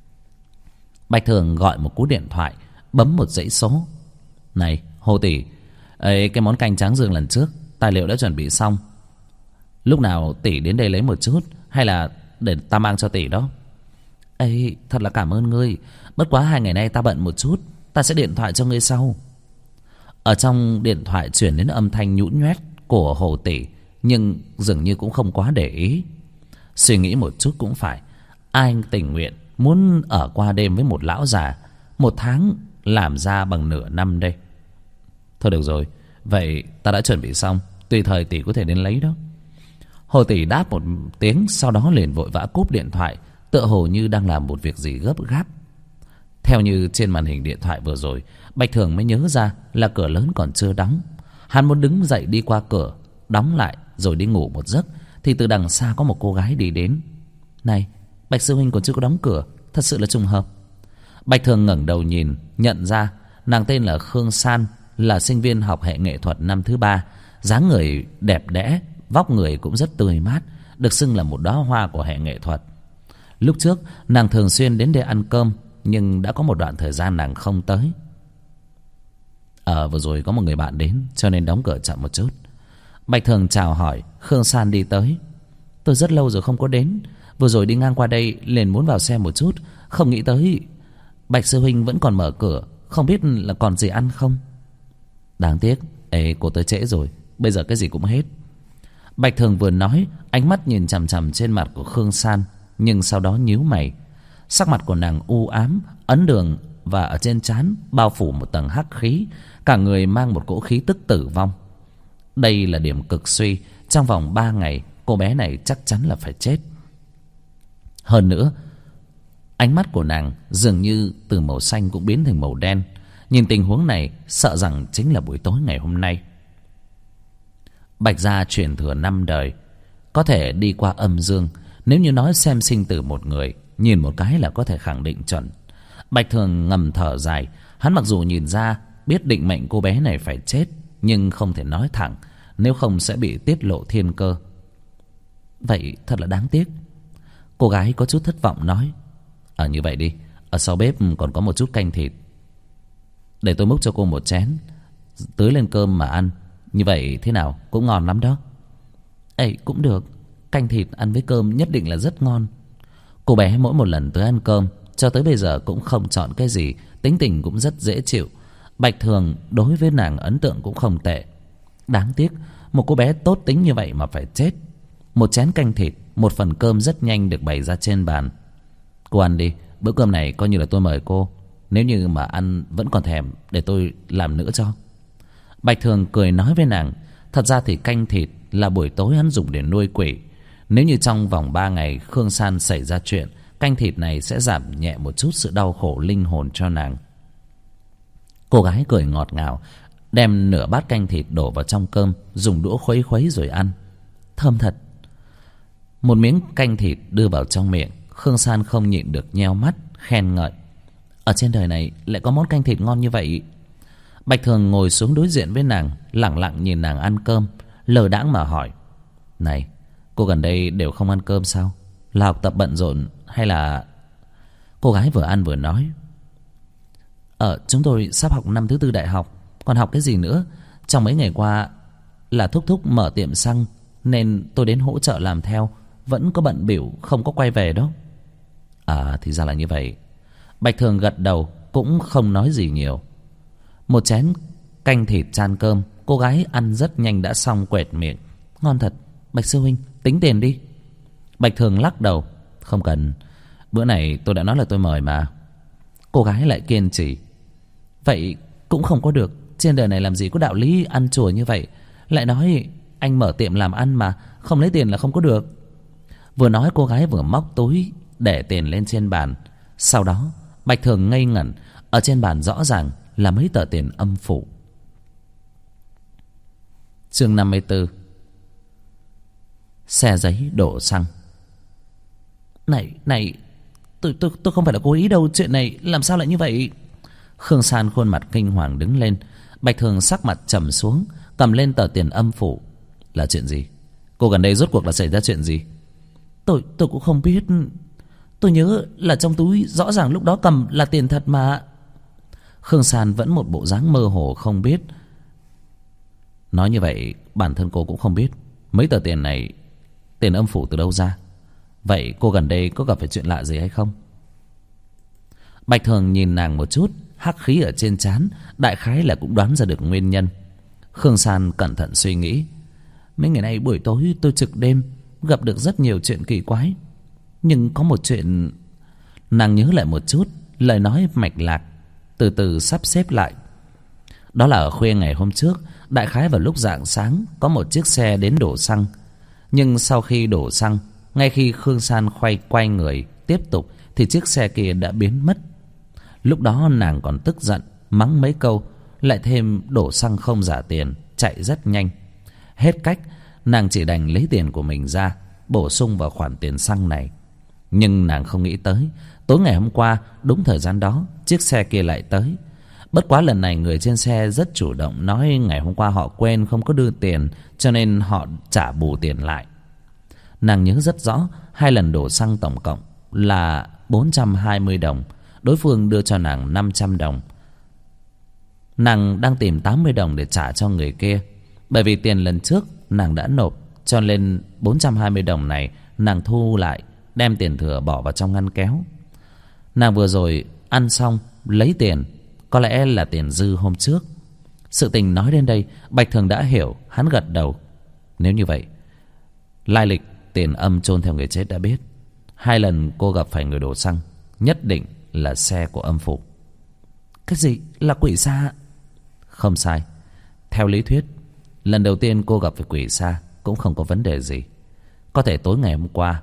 Bạch Thường gọi một cú điện thoại, bấm một dãy số. Này Hồ tỷ, cái món canh tráng dương lần trước tài liệu đã chuẩn bị xong, lúc nào tỷ đến đây lấy một chút, hay là để ta mang cho tỷ đó? Thật là cảm ơn ngươi, bất quá 2 ngày nay ta bận một chút, ta sẽ điện thoại cho ngươi sau. Ở trong điện thoại chuyển đến âm thanh nhũn nhoét của Hồ tỷ, nhưng dường như cũng không quá để ý. Suy nghĩ một chút cũng phải, ai tình nguyện muốn ở qua đêm với một lão già, 1 tháng làm ra bằng nửa năm đây. Thôi được rồi, vậy ta đã chuẩn bị xong, tùy thời tỷ có thể đến lấy đó. Hồ tỷ đáp một tiếng, sau đó liền vội vã cúp điện thoại, tựa hồ như đang làm một việc gì gấp gáp. Theo như trên màn hình điện thoại vừa rồi, Bạch Thường mới nhớ ra là cửa lớn còn chưa đóng. Hắn muốn đứng dậy đi qua cửa, đóng lại rồi đi ngủ một giấc, thì từ đằng xa có một cô gái đi đến. Này, Bạch sư huynh còn chưa có đóng cửa, thật sự là trùng hợp. Bạch Thường ngẩng đầu nhìn, nhận ra nàng tên là Khương San, là sinh viên học hệ nghệ thuật năm thứ 3, dáng người đẹp đẽ, vóc người cũng rất tươi mát, được xưng là một đóa hoa của hệ nghệ thuật. Lúc trước nàng thường xuyên đến đây ăn cơm, nhưng đã có một đoạn thời gian nàng không tới. Vừa rồi có một người bạn đến, cho nên đóng cửa chậm một chút. Bạch Thường chào hỏi, Khương San đi tới. Tôi rất lâu rồi không có đến, vừa rồi đi ngang qua đây liền muốn vào xem một chút, không nghĩ tới Bạch sư huynh vẫn còn mở cửa, không biết là còn gì ăn không. Đáng tiếc, cô tới trễ rồi, bây giờ cái gì cũng hết. Bạch Thường vừa nói, ánh mắt nhìn chằm chằm trên mặt của Khương San, nhưng sau đó nhíu mày. Sắc mặt của nàng u ám, ấn đường, và ở trên trán bao phủ một tầng hắc khí, cả người mang một cỗ khí tức tử vong. Đây là điểm cực suy, trong vòng 3 ngày cô bé này chắc chắn là phải chết. Hơn nữa, ánh mắt của nàng dường như từ màu xanh cũng biến thành màu đen. Nhìn tình huống này, sợ rằng chính là buổi tối ngày hôm nay. Bạch gia truyền thừa 5 đời, có thể đi qua âm dương. Nếu như nói xem sinh tử một người, nhìn một cái là có thể khẳng định chuẩn. Bạch Thường ngầm thở dài. Hắn mặc dù nhìn ra biết định mệnh cô bé này phải chết, nhưng không thể nói thẳng, nếu không sẽ bị tiết lộ thiên cơ. Vậy thật là đáng tiếc. Cô gái có chút thất vọng nói. Như vậy đi, ở sau bếp còn có một chút canh thịt, để tôi múc cho cô một chén, tưới lên cơm mà ăn. Như vậy thế nào, cũng ngon lắm đó. Cũng được, canh thịt ăn với cơm nhất định là rất ngon. Cô bé mỗi một lần tới ăn cơm cho tới bây giờ cũng không chọn cái gì, tính tình cũng rất dễ chịu. Bạch Thường đối với nàng ấn tượng cũng không tệ. Đáng tiếc Một cô bé tốt tính như vậy mà phải chết. Một chén canh thịt, một phần cơm rất nhanh được bày ra trên bàn. Cô ăn đi, bữa cơm này coi như là tôi mời cô. Nếu như mà ăn vẫn còn thèm, để tôi làm nữa cho. Bạch Thường cười nói với nàng, thật ra thì canh thịt là buổi tối hắn dùng để nuôi quỷ. Nếu như trong vòng 3 ngày Khương San xảy ra chuyện, canh thịt này sẽ giảm nhẹ một chút sự đau khổ linh hồn cho nàng. Cô gái cười ngọt ngào, đem nửa bát canh thịt đổ vào trong cơm, dùng đũa khuấy khuấy rồi ăn. Thơm thật. Một miếng canh thịt đưa vào trong miệng, Khương San không nhịn được nheo mắt khen ngợi. Ở trên đời này lại có món canh thịt ngon như vậy. Bạch Thường ngồi xuống đối diện với nàng, lẳng lặng nhìn nàng ăn cơm, lờ đãng mà hỏi: Này, cô gần đây đều không ăn cơm sao? Là học tập bận rộn hay là... Cô gái vừa ăn vừa nói: Chúng tôi sắp học năm thứ 4 đại học, còn học cái gì nữa? Trong mấy ngày qua là thúc thúc mở tiệm xăng, nên tôi đến hỗ trợ làm theo. Vẫn có bận bịu không có quay về đó. À, thì ra là như vậy. Bạch Thường gật đầu, cũng không nói gì nhiều. Một chén canh thịt chan cơm, cô gái ăn rất nhanh đã xong, quẹt miệng: Ngon thật. Bạch sư huynh, tính tiền đi. Bạch Thường lắc đầu: Không cần, bữa này tôi đã nói là tôi mời mà. Cô gái lại kiên trì: Vậy cũng không có được. Trên đời này làm gì có đạo lý ăn chùa như vậy. Lại nói anh mở tiệm làm ăn mà, không lấy tiền là không có được. Vừa nói cô gái vừa móc túi để tiền lên trên bàn. Sau đó Bạch Thường ngây ngẩn. Ở trên bàn rõ ràng là mấy tờ tiền âm phủ. Chương 54. Xe giấy đổ xăng. Này, tôi không phải là cố ý đâu. Chuyện này làm sao lại như vậy? Khương San khuôn mặt kinh hoàng đứng lên. Bạch Thường sắc mặt trầm xuống, cầm lên tờ tiền âm phủ. Là chuyện gì? Cô gần đây rốt cuộc là xảy ra chuyện gì? Tôi cũng không biết. Tôi nhớ là trong túi rõ ràng lúc đó cầm là tiền thật mà. Khương San vẫn một bộ dáng mơ hồ không biết. Nói như vậy bản thân cô cũng không biết mấy tờ tiền này, tiền âm phủ từ đâu ra. Vậy cô gần đây có gặp phải chuyện lạ gì hay không? Bạch Thường nhìn nàng một chút, hắc khí ở trên trán đại khái là cũng đoán ra được nguyên nhân. Khương San cẩn thận suy nghĩ. Mấy ngày nay buổi tối tôi trực đêm, gặp được rất nhiều chuyện kỳ quái. Nhưng có một chuyện... Nàng nhớ lại một chút, lời nói mạch lạc, từ từ sắp xếp lại. Đó là ở khuya ngày hôm trước, đại khái vào lúc rạng sáng, có một chiếc xe đến đổ xăng. Nhưng sau khi đổ xăng, ngay khi Khương San quay người tiếp tục, thì chiếc xe kia đã biến mất. Lúc đó nàng còn tức giận, mắng mấy câu, lại thêm đổ xăng không trả tiền, chạy rất nhanh. Hết cách, nàng chỉ đành lấy tiền của mình ra, bổ sung vào khoản tiền xăng này. Nhưng nàng không nghĩ tới, tối ngày hôm qua, đúng thời gian đó, chiếc xe kia lại tới. Bất quá lần này người trên xe rất chủ động, nói ngày hôm qua họ quên không có đưa tiền, cho nên họ trả bù tiền lại. Nàng nhớ rất rõ, 2 lần đổ xăng tổng cộng là 420 đồng. Đối phương đưa cho nàng 500 đồng. Nàng đang tìm 80 đồng để trả cho người kia. Bởi vì tiền lần trước nàng đã nộp, cho nên 420 đồng này nàng thu lại, đem tiền thừa bỏ vào trong ngăn kéo. Nàng vừa rồi ăn xong lấy tiền, có lẽ là tiền dư hôm trước. Sự tình nói đến đây, Bạch Thường đã hiểu, hắn gật đầu. Nếu như vậy, lai lịch tiền âm chôn theo người chết đã biết. 2 lần cô gặp phải người đổ xăng, nhất định là xe của âm phủ. Cái gì là quỷ xa? Không sai. Theo lý thuyết, lần đầu tiên cô gặp phải quỷ xa cũng không có vấn đề gì. Có thể tối ngày hôm qua,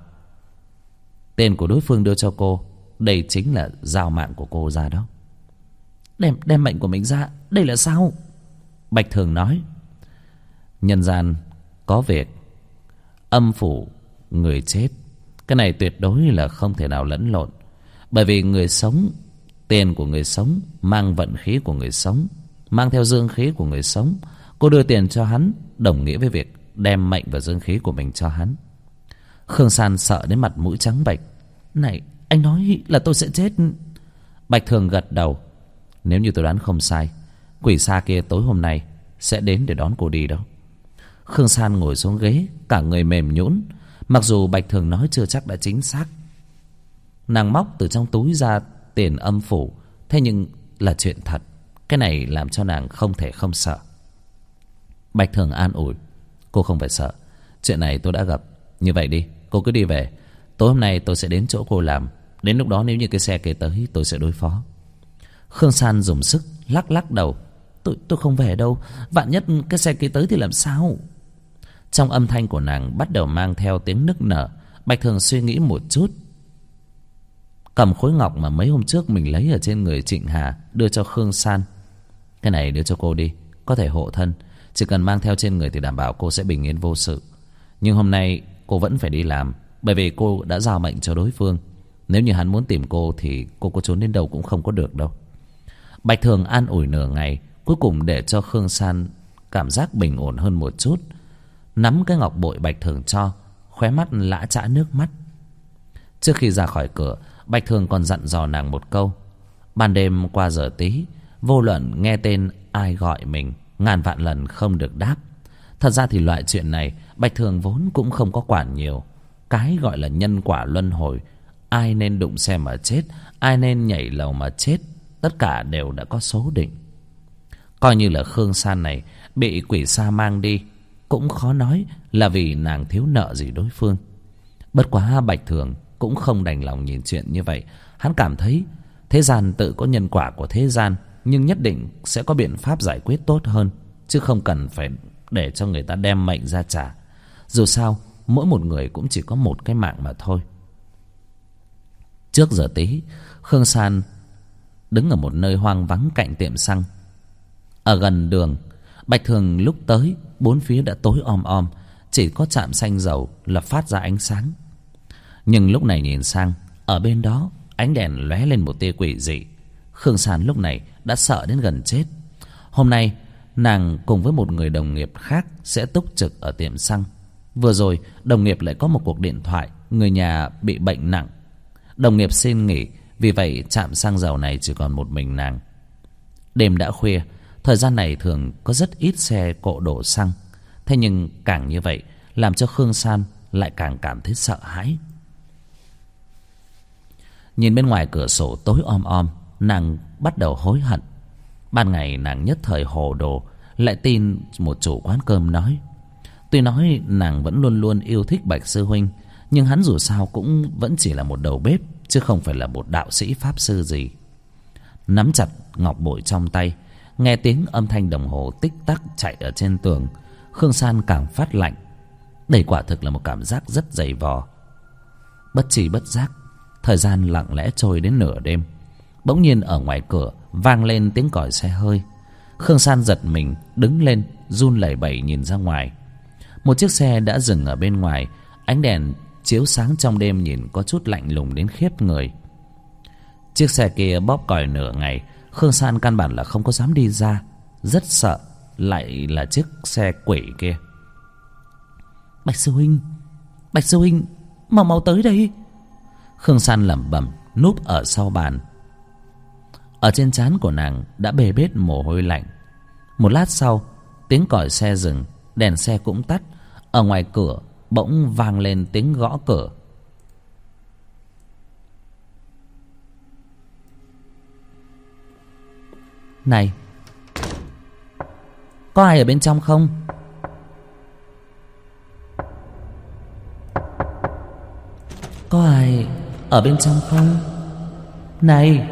tên của đối phương đưa cho cô, đây chính là giao mạng của cô ra đó. Đem mệnh của mình ra, đây là sao? Bạch Thường nói. Nhân gian có việc, âm phủ người chết, cái này tuyệt đối là không thể nào lẫn lộn. Bởi vì người sống, tiền của người sống mang vận khí của người sống, mang theo dương khí của người sống. Cô đưa tiền cho hắn đồng nghĩa với việc đem mệnh và dương khí của mình cho hắn. Khương San sợ đến mặt mũi trắng bệch. Này, anh nói là tôi sẽ chết. Bạch Thường gật đầu. Nếu như tôi đoán không sai, quỷ xa kia tối hôm nay sẽ đến để đón cô đi đâu. Khương San ngồi xuống ghế, cả người mềm nhũn. Mặc dù Bạch Thường nói chưa chắc đã chính xác. Nàng móc từ trong túi ra tiền âm phủ, thế nhưng là chuyện thật. Cái này làm cho nàng không thể không sợ. Bạch Thường an ủi. Cô không phải sợ. Chuyện này tôi đã gặp. Như vậy đi, cô cứ đi về. Tối hôm nay tôi sẽ đến chỗ cô làm. Đến lúc đó nếu như cái xe kia tới, tôi sẽ đối phó. Khương San dùng sức lắc lắc đầu. Tôi không về đâu. Vạn nhất cái xe kia tới thì làm sao? Trong âm thanh của nàng bắt đầu mang theo tiếng nức nở. Bạch Thường suy nghĩ một chút, cầm khối ngọc mà mấy hôm trước mình lấy ở trên người Trịnh Hà đưa cho Khương San. Cái này đưa cho cô đi, có thể hộ thân. Chỉ cần mang theo trên người thì đảm bảo cô sẽ bình yên vô sự. Nhưng hôm nay cô vẫn phải đi làm, bởi vì cô đã giao mệnh cho đối phương. Nếu như hắn muốn tìm cô thì cô có trốn đến đâu cũng không có được đâu. Bạch Thường an ủi nửa ngày, cuối cùng để cho Khương San cảm giác bình ổn hơn một chút. Nắm cái ngọc bội Bạch Thường cho, khóe mắt lã chã nước mắt. Trước khi ra khỏi cửa, Bạch Thường còn dặn dò nàng một câu. Ban đêm qua giờ tí, vô luận nghe tên ai gọi mình, ngàn vạn lần không được đáp. Thật ra thì loại chuyện này Bạch Thường vốn cũng không có quản nhiều. Cái gọi là nhân quả luân hồi, ai nên đụng xe mà chết, ai nên nhảy lầu mà chết, tất cả đều đã có số định. Coi như là Khương San này bị quỷ sa mang đi, cũng khó nói là vì nàng thiếu nợ gì đối phương. Bất quá Bạch Thường cũng không đành lòng nhìn chuyện như vậy. Hắn cảm thấy thế gian tự có nhân quả của thế gian, nhưng nhất định sẽ có biện pháp giải quyết tốt hơn, chứ không cần phải để cho người ta đem mệnh ra trả. Dù sao mỗi một người cũng chỉ có một cái mạng mà thôi. Trước giờ tí, Khương San đứng ở một nơi hoang vắng cạnh tiệm xăng. Ở gần đường, Bạch Thường lúc tới, bốn phía đã tối om om, chỉ có trạm xăng dầu là phát ra ánh sáng. Nhưng lúc này nhìn sang, ở bên đó ánh đèn lóe lên một tia quỷ dị. Khương San lúc này đã sợ đến gần chết. Hôm nay nàng cùng với một người đồng nghiệp khác sẽ túc trực ở tiệm xăng. Vừa rồi đồng nghiệp lại có một cuộc điện thoại, người nhà bị bệnh nặng. Đồng nghiệp xin nghỉ, vì vậy trạm xăng dầu này chỉ còn một mình nàng. Đêm đã khuya, thời gian này thường có rất ít xe cộ đổ xăng. Thế nhưng càng như vậy, làm cho Khương San lại càng cảm thấy sợ hãi. Nhìn bên ngoài cửa sổ tối om om, nàng bắt đầu hối hận. Ban ngày nàng nhất thời hồ đồ, lại tin một chủ quán cơm nói. Tuy nói nàng vẫn luôn luôn yêu thích Bạch sư huynh, nhưng hắn dù sao cũng vẫn chỉ là một đầu bếp, chứ không phải là một đạo sĩ pháp sư gì. Nắm chặt ngọc bội trong tay, nghe tiếng âm thanh đồng hồ tích tắc chạy ở trên tường, Khương San càng phát lạnh. Đây quả thực là một cảm giác rất dày vò. Bất tri bất giác, thời gian lặng lẽ trôi đến nửa đêm. Bỗng nhiên ở ngoài cửa vang lên tiếng còi xe hơi. Khương San giật mình đứng lên, run lẩy bẩy nhìn ra ngoài. Một chiếc xe đã dừng ở bên ngoài, ánh đèn chiếu sáng trong đêm nhìn có chút lạnh lùng đến khiếp người. Chiếc xe kia bóp còi nửa ngày, Khương San căn bản là không có dám đi ra, rất sợ lại là chiếc xe quỷ kia. Bạch sư huynh, mau mau tới đây. Khương San lẩm bẩm núp ở sau bàn. Ở trên trán của nàng đã bê bết mồ hôi lạnh. Một lát sau, tiếng còi xe dừng, đèn xe cũng tắt. Ở ngoài cửa bỗng vang lên tiếng gõ cửa. Này, có ai ở bên trong không? Có ai ở bên trong không? Này!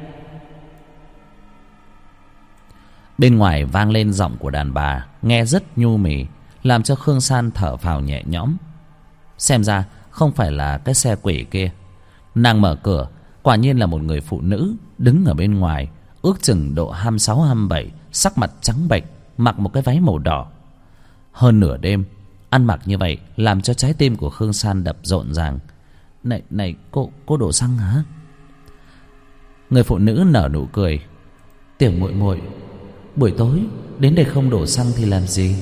Bên ngoài vang lên giọng của đàn bà, nghe rất nhu mì, làm cho Khương San thở phào nhẹ nhõm. Xem ra không phải là cái xe quỷ kia. Nàng mở cửa, quả nhiên là một người phụ nữ đứng ở bên ngoài, ước chừng độ 26-27, sắc mặt trắng bệch, mặc một cái váy màu đỏ. Hơn nửa đêm, ăn mặc như vậy làm cho trái tim của Khương San đập rộn ràng. Này, cô đổ xăng hả? Người phụ nữ nở nụ cười. Tiểu muội muội, buổi tối đến đây không đổ xăng thì làm gì?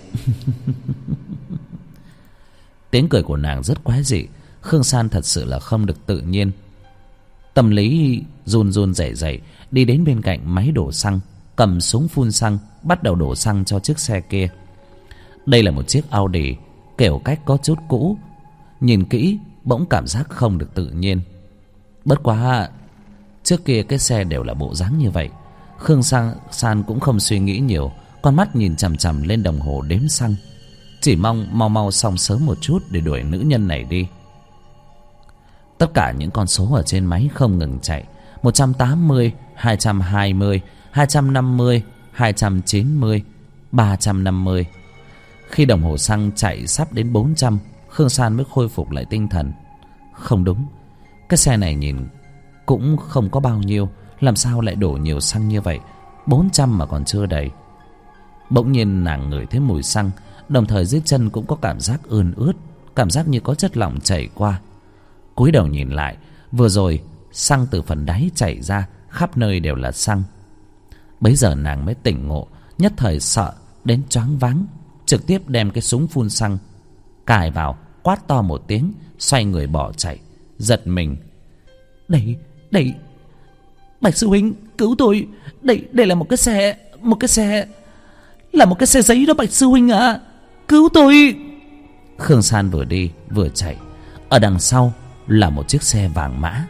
Tiếng cười của nàng rất quái dị. Khương San thật sự là không được tự nhiên. Tâm lý run run rẩy rẩy đi đến bên cạnh máy đổ xăng, cầm súng phun xăng, bắt đầu đổ xăng cho chiếc xe kia. Đây là một chiếc Audi, kiểu cách có chút cũ, nhìn kỹ bỗng cảm giác không được tự nhiên. Bất quá trước kia cái xe đều là bộ dáng như vậy. Khương San cũng không suy nghĩ nhiều, con mắt nhìn chằm chằm lên đồng hồ đếm xăng. chỉ mong mau mau xong sớm một chút để đuổi nữ nhân này đi. Tất cả những con số ở trên máy không ngừng chạy. 180, 220, 250, 290, 350. Khi đồng hồ xăng chạy sắp đến 400, Khương San mới khôi phục lại tinh thần. Không đúng, cái xe này nhìn cũng không có bao nhiêu, làm sao lại đổ nhiều xăng như vậy? 400 mà còn chưa đầy. Bỗng nhiên nàng ngửi thấy mùi xăng, đồng thời dưới chân cũng có cảm giác ươn ướt, cảm giác như có chất lỏng chảy qua. Cúi đầu nhìn lại, vừa rồi xăng từ phần đáy chảy ra, khắp nơi đều là xăng. Bấy giờ nàng mới tỉnh ngộ, nhất thời sợ đến choáng váng, trực tiếp đem cái súng phun xăng cài vào, quát to một tiếng, xoay người bỏ chạy. Giật mình: đây Bạch sư huynh cứu tôi, đây là một cái xe là một cái xe giấy đó Bạch sư huynh ạ, cứu tôi. Khương San vừa đi vừa chạy, ở đằng sau là một chiếc xe vàng mã.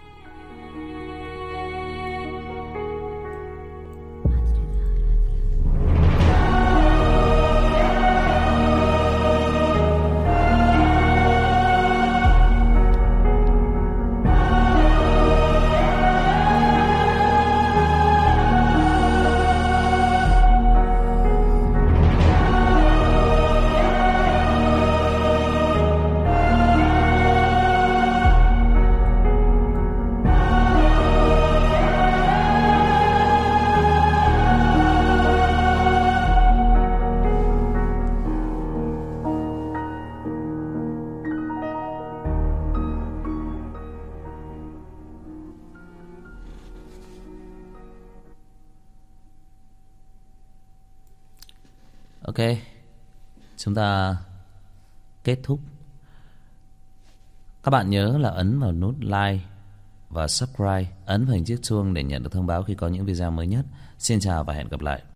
Ok, chúng ta kết thúc. Các bạn nhớ là ấn vào nút like và subscribe, ấn vào hình chiếc chuông để nhận được thông báo khi có những video mới nhất. Xin chào và hẹn gặp lại.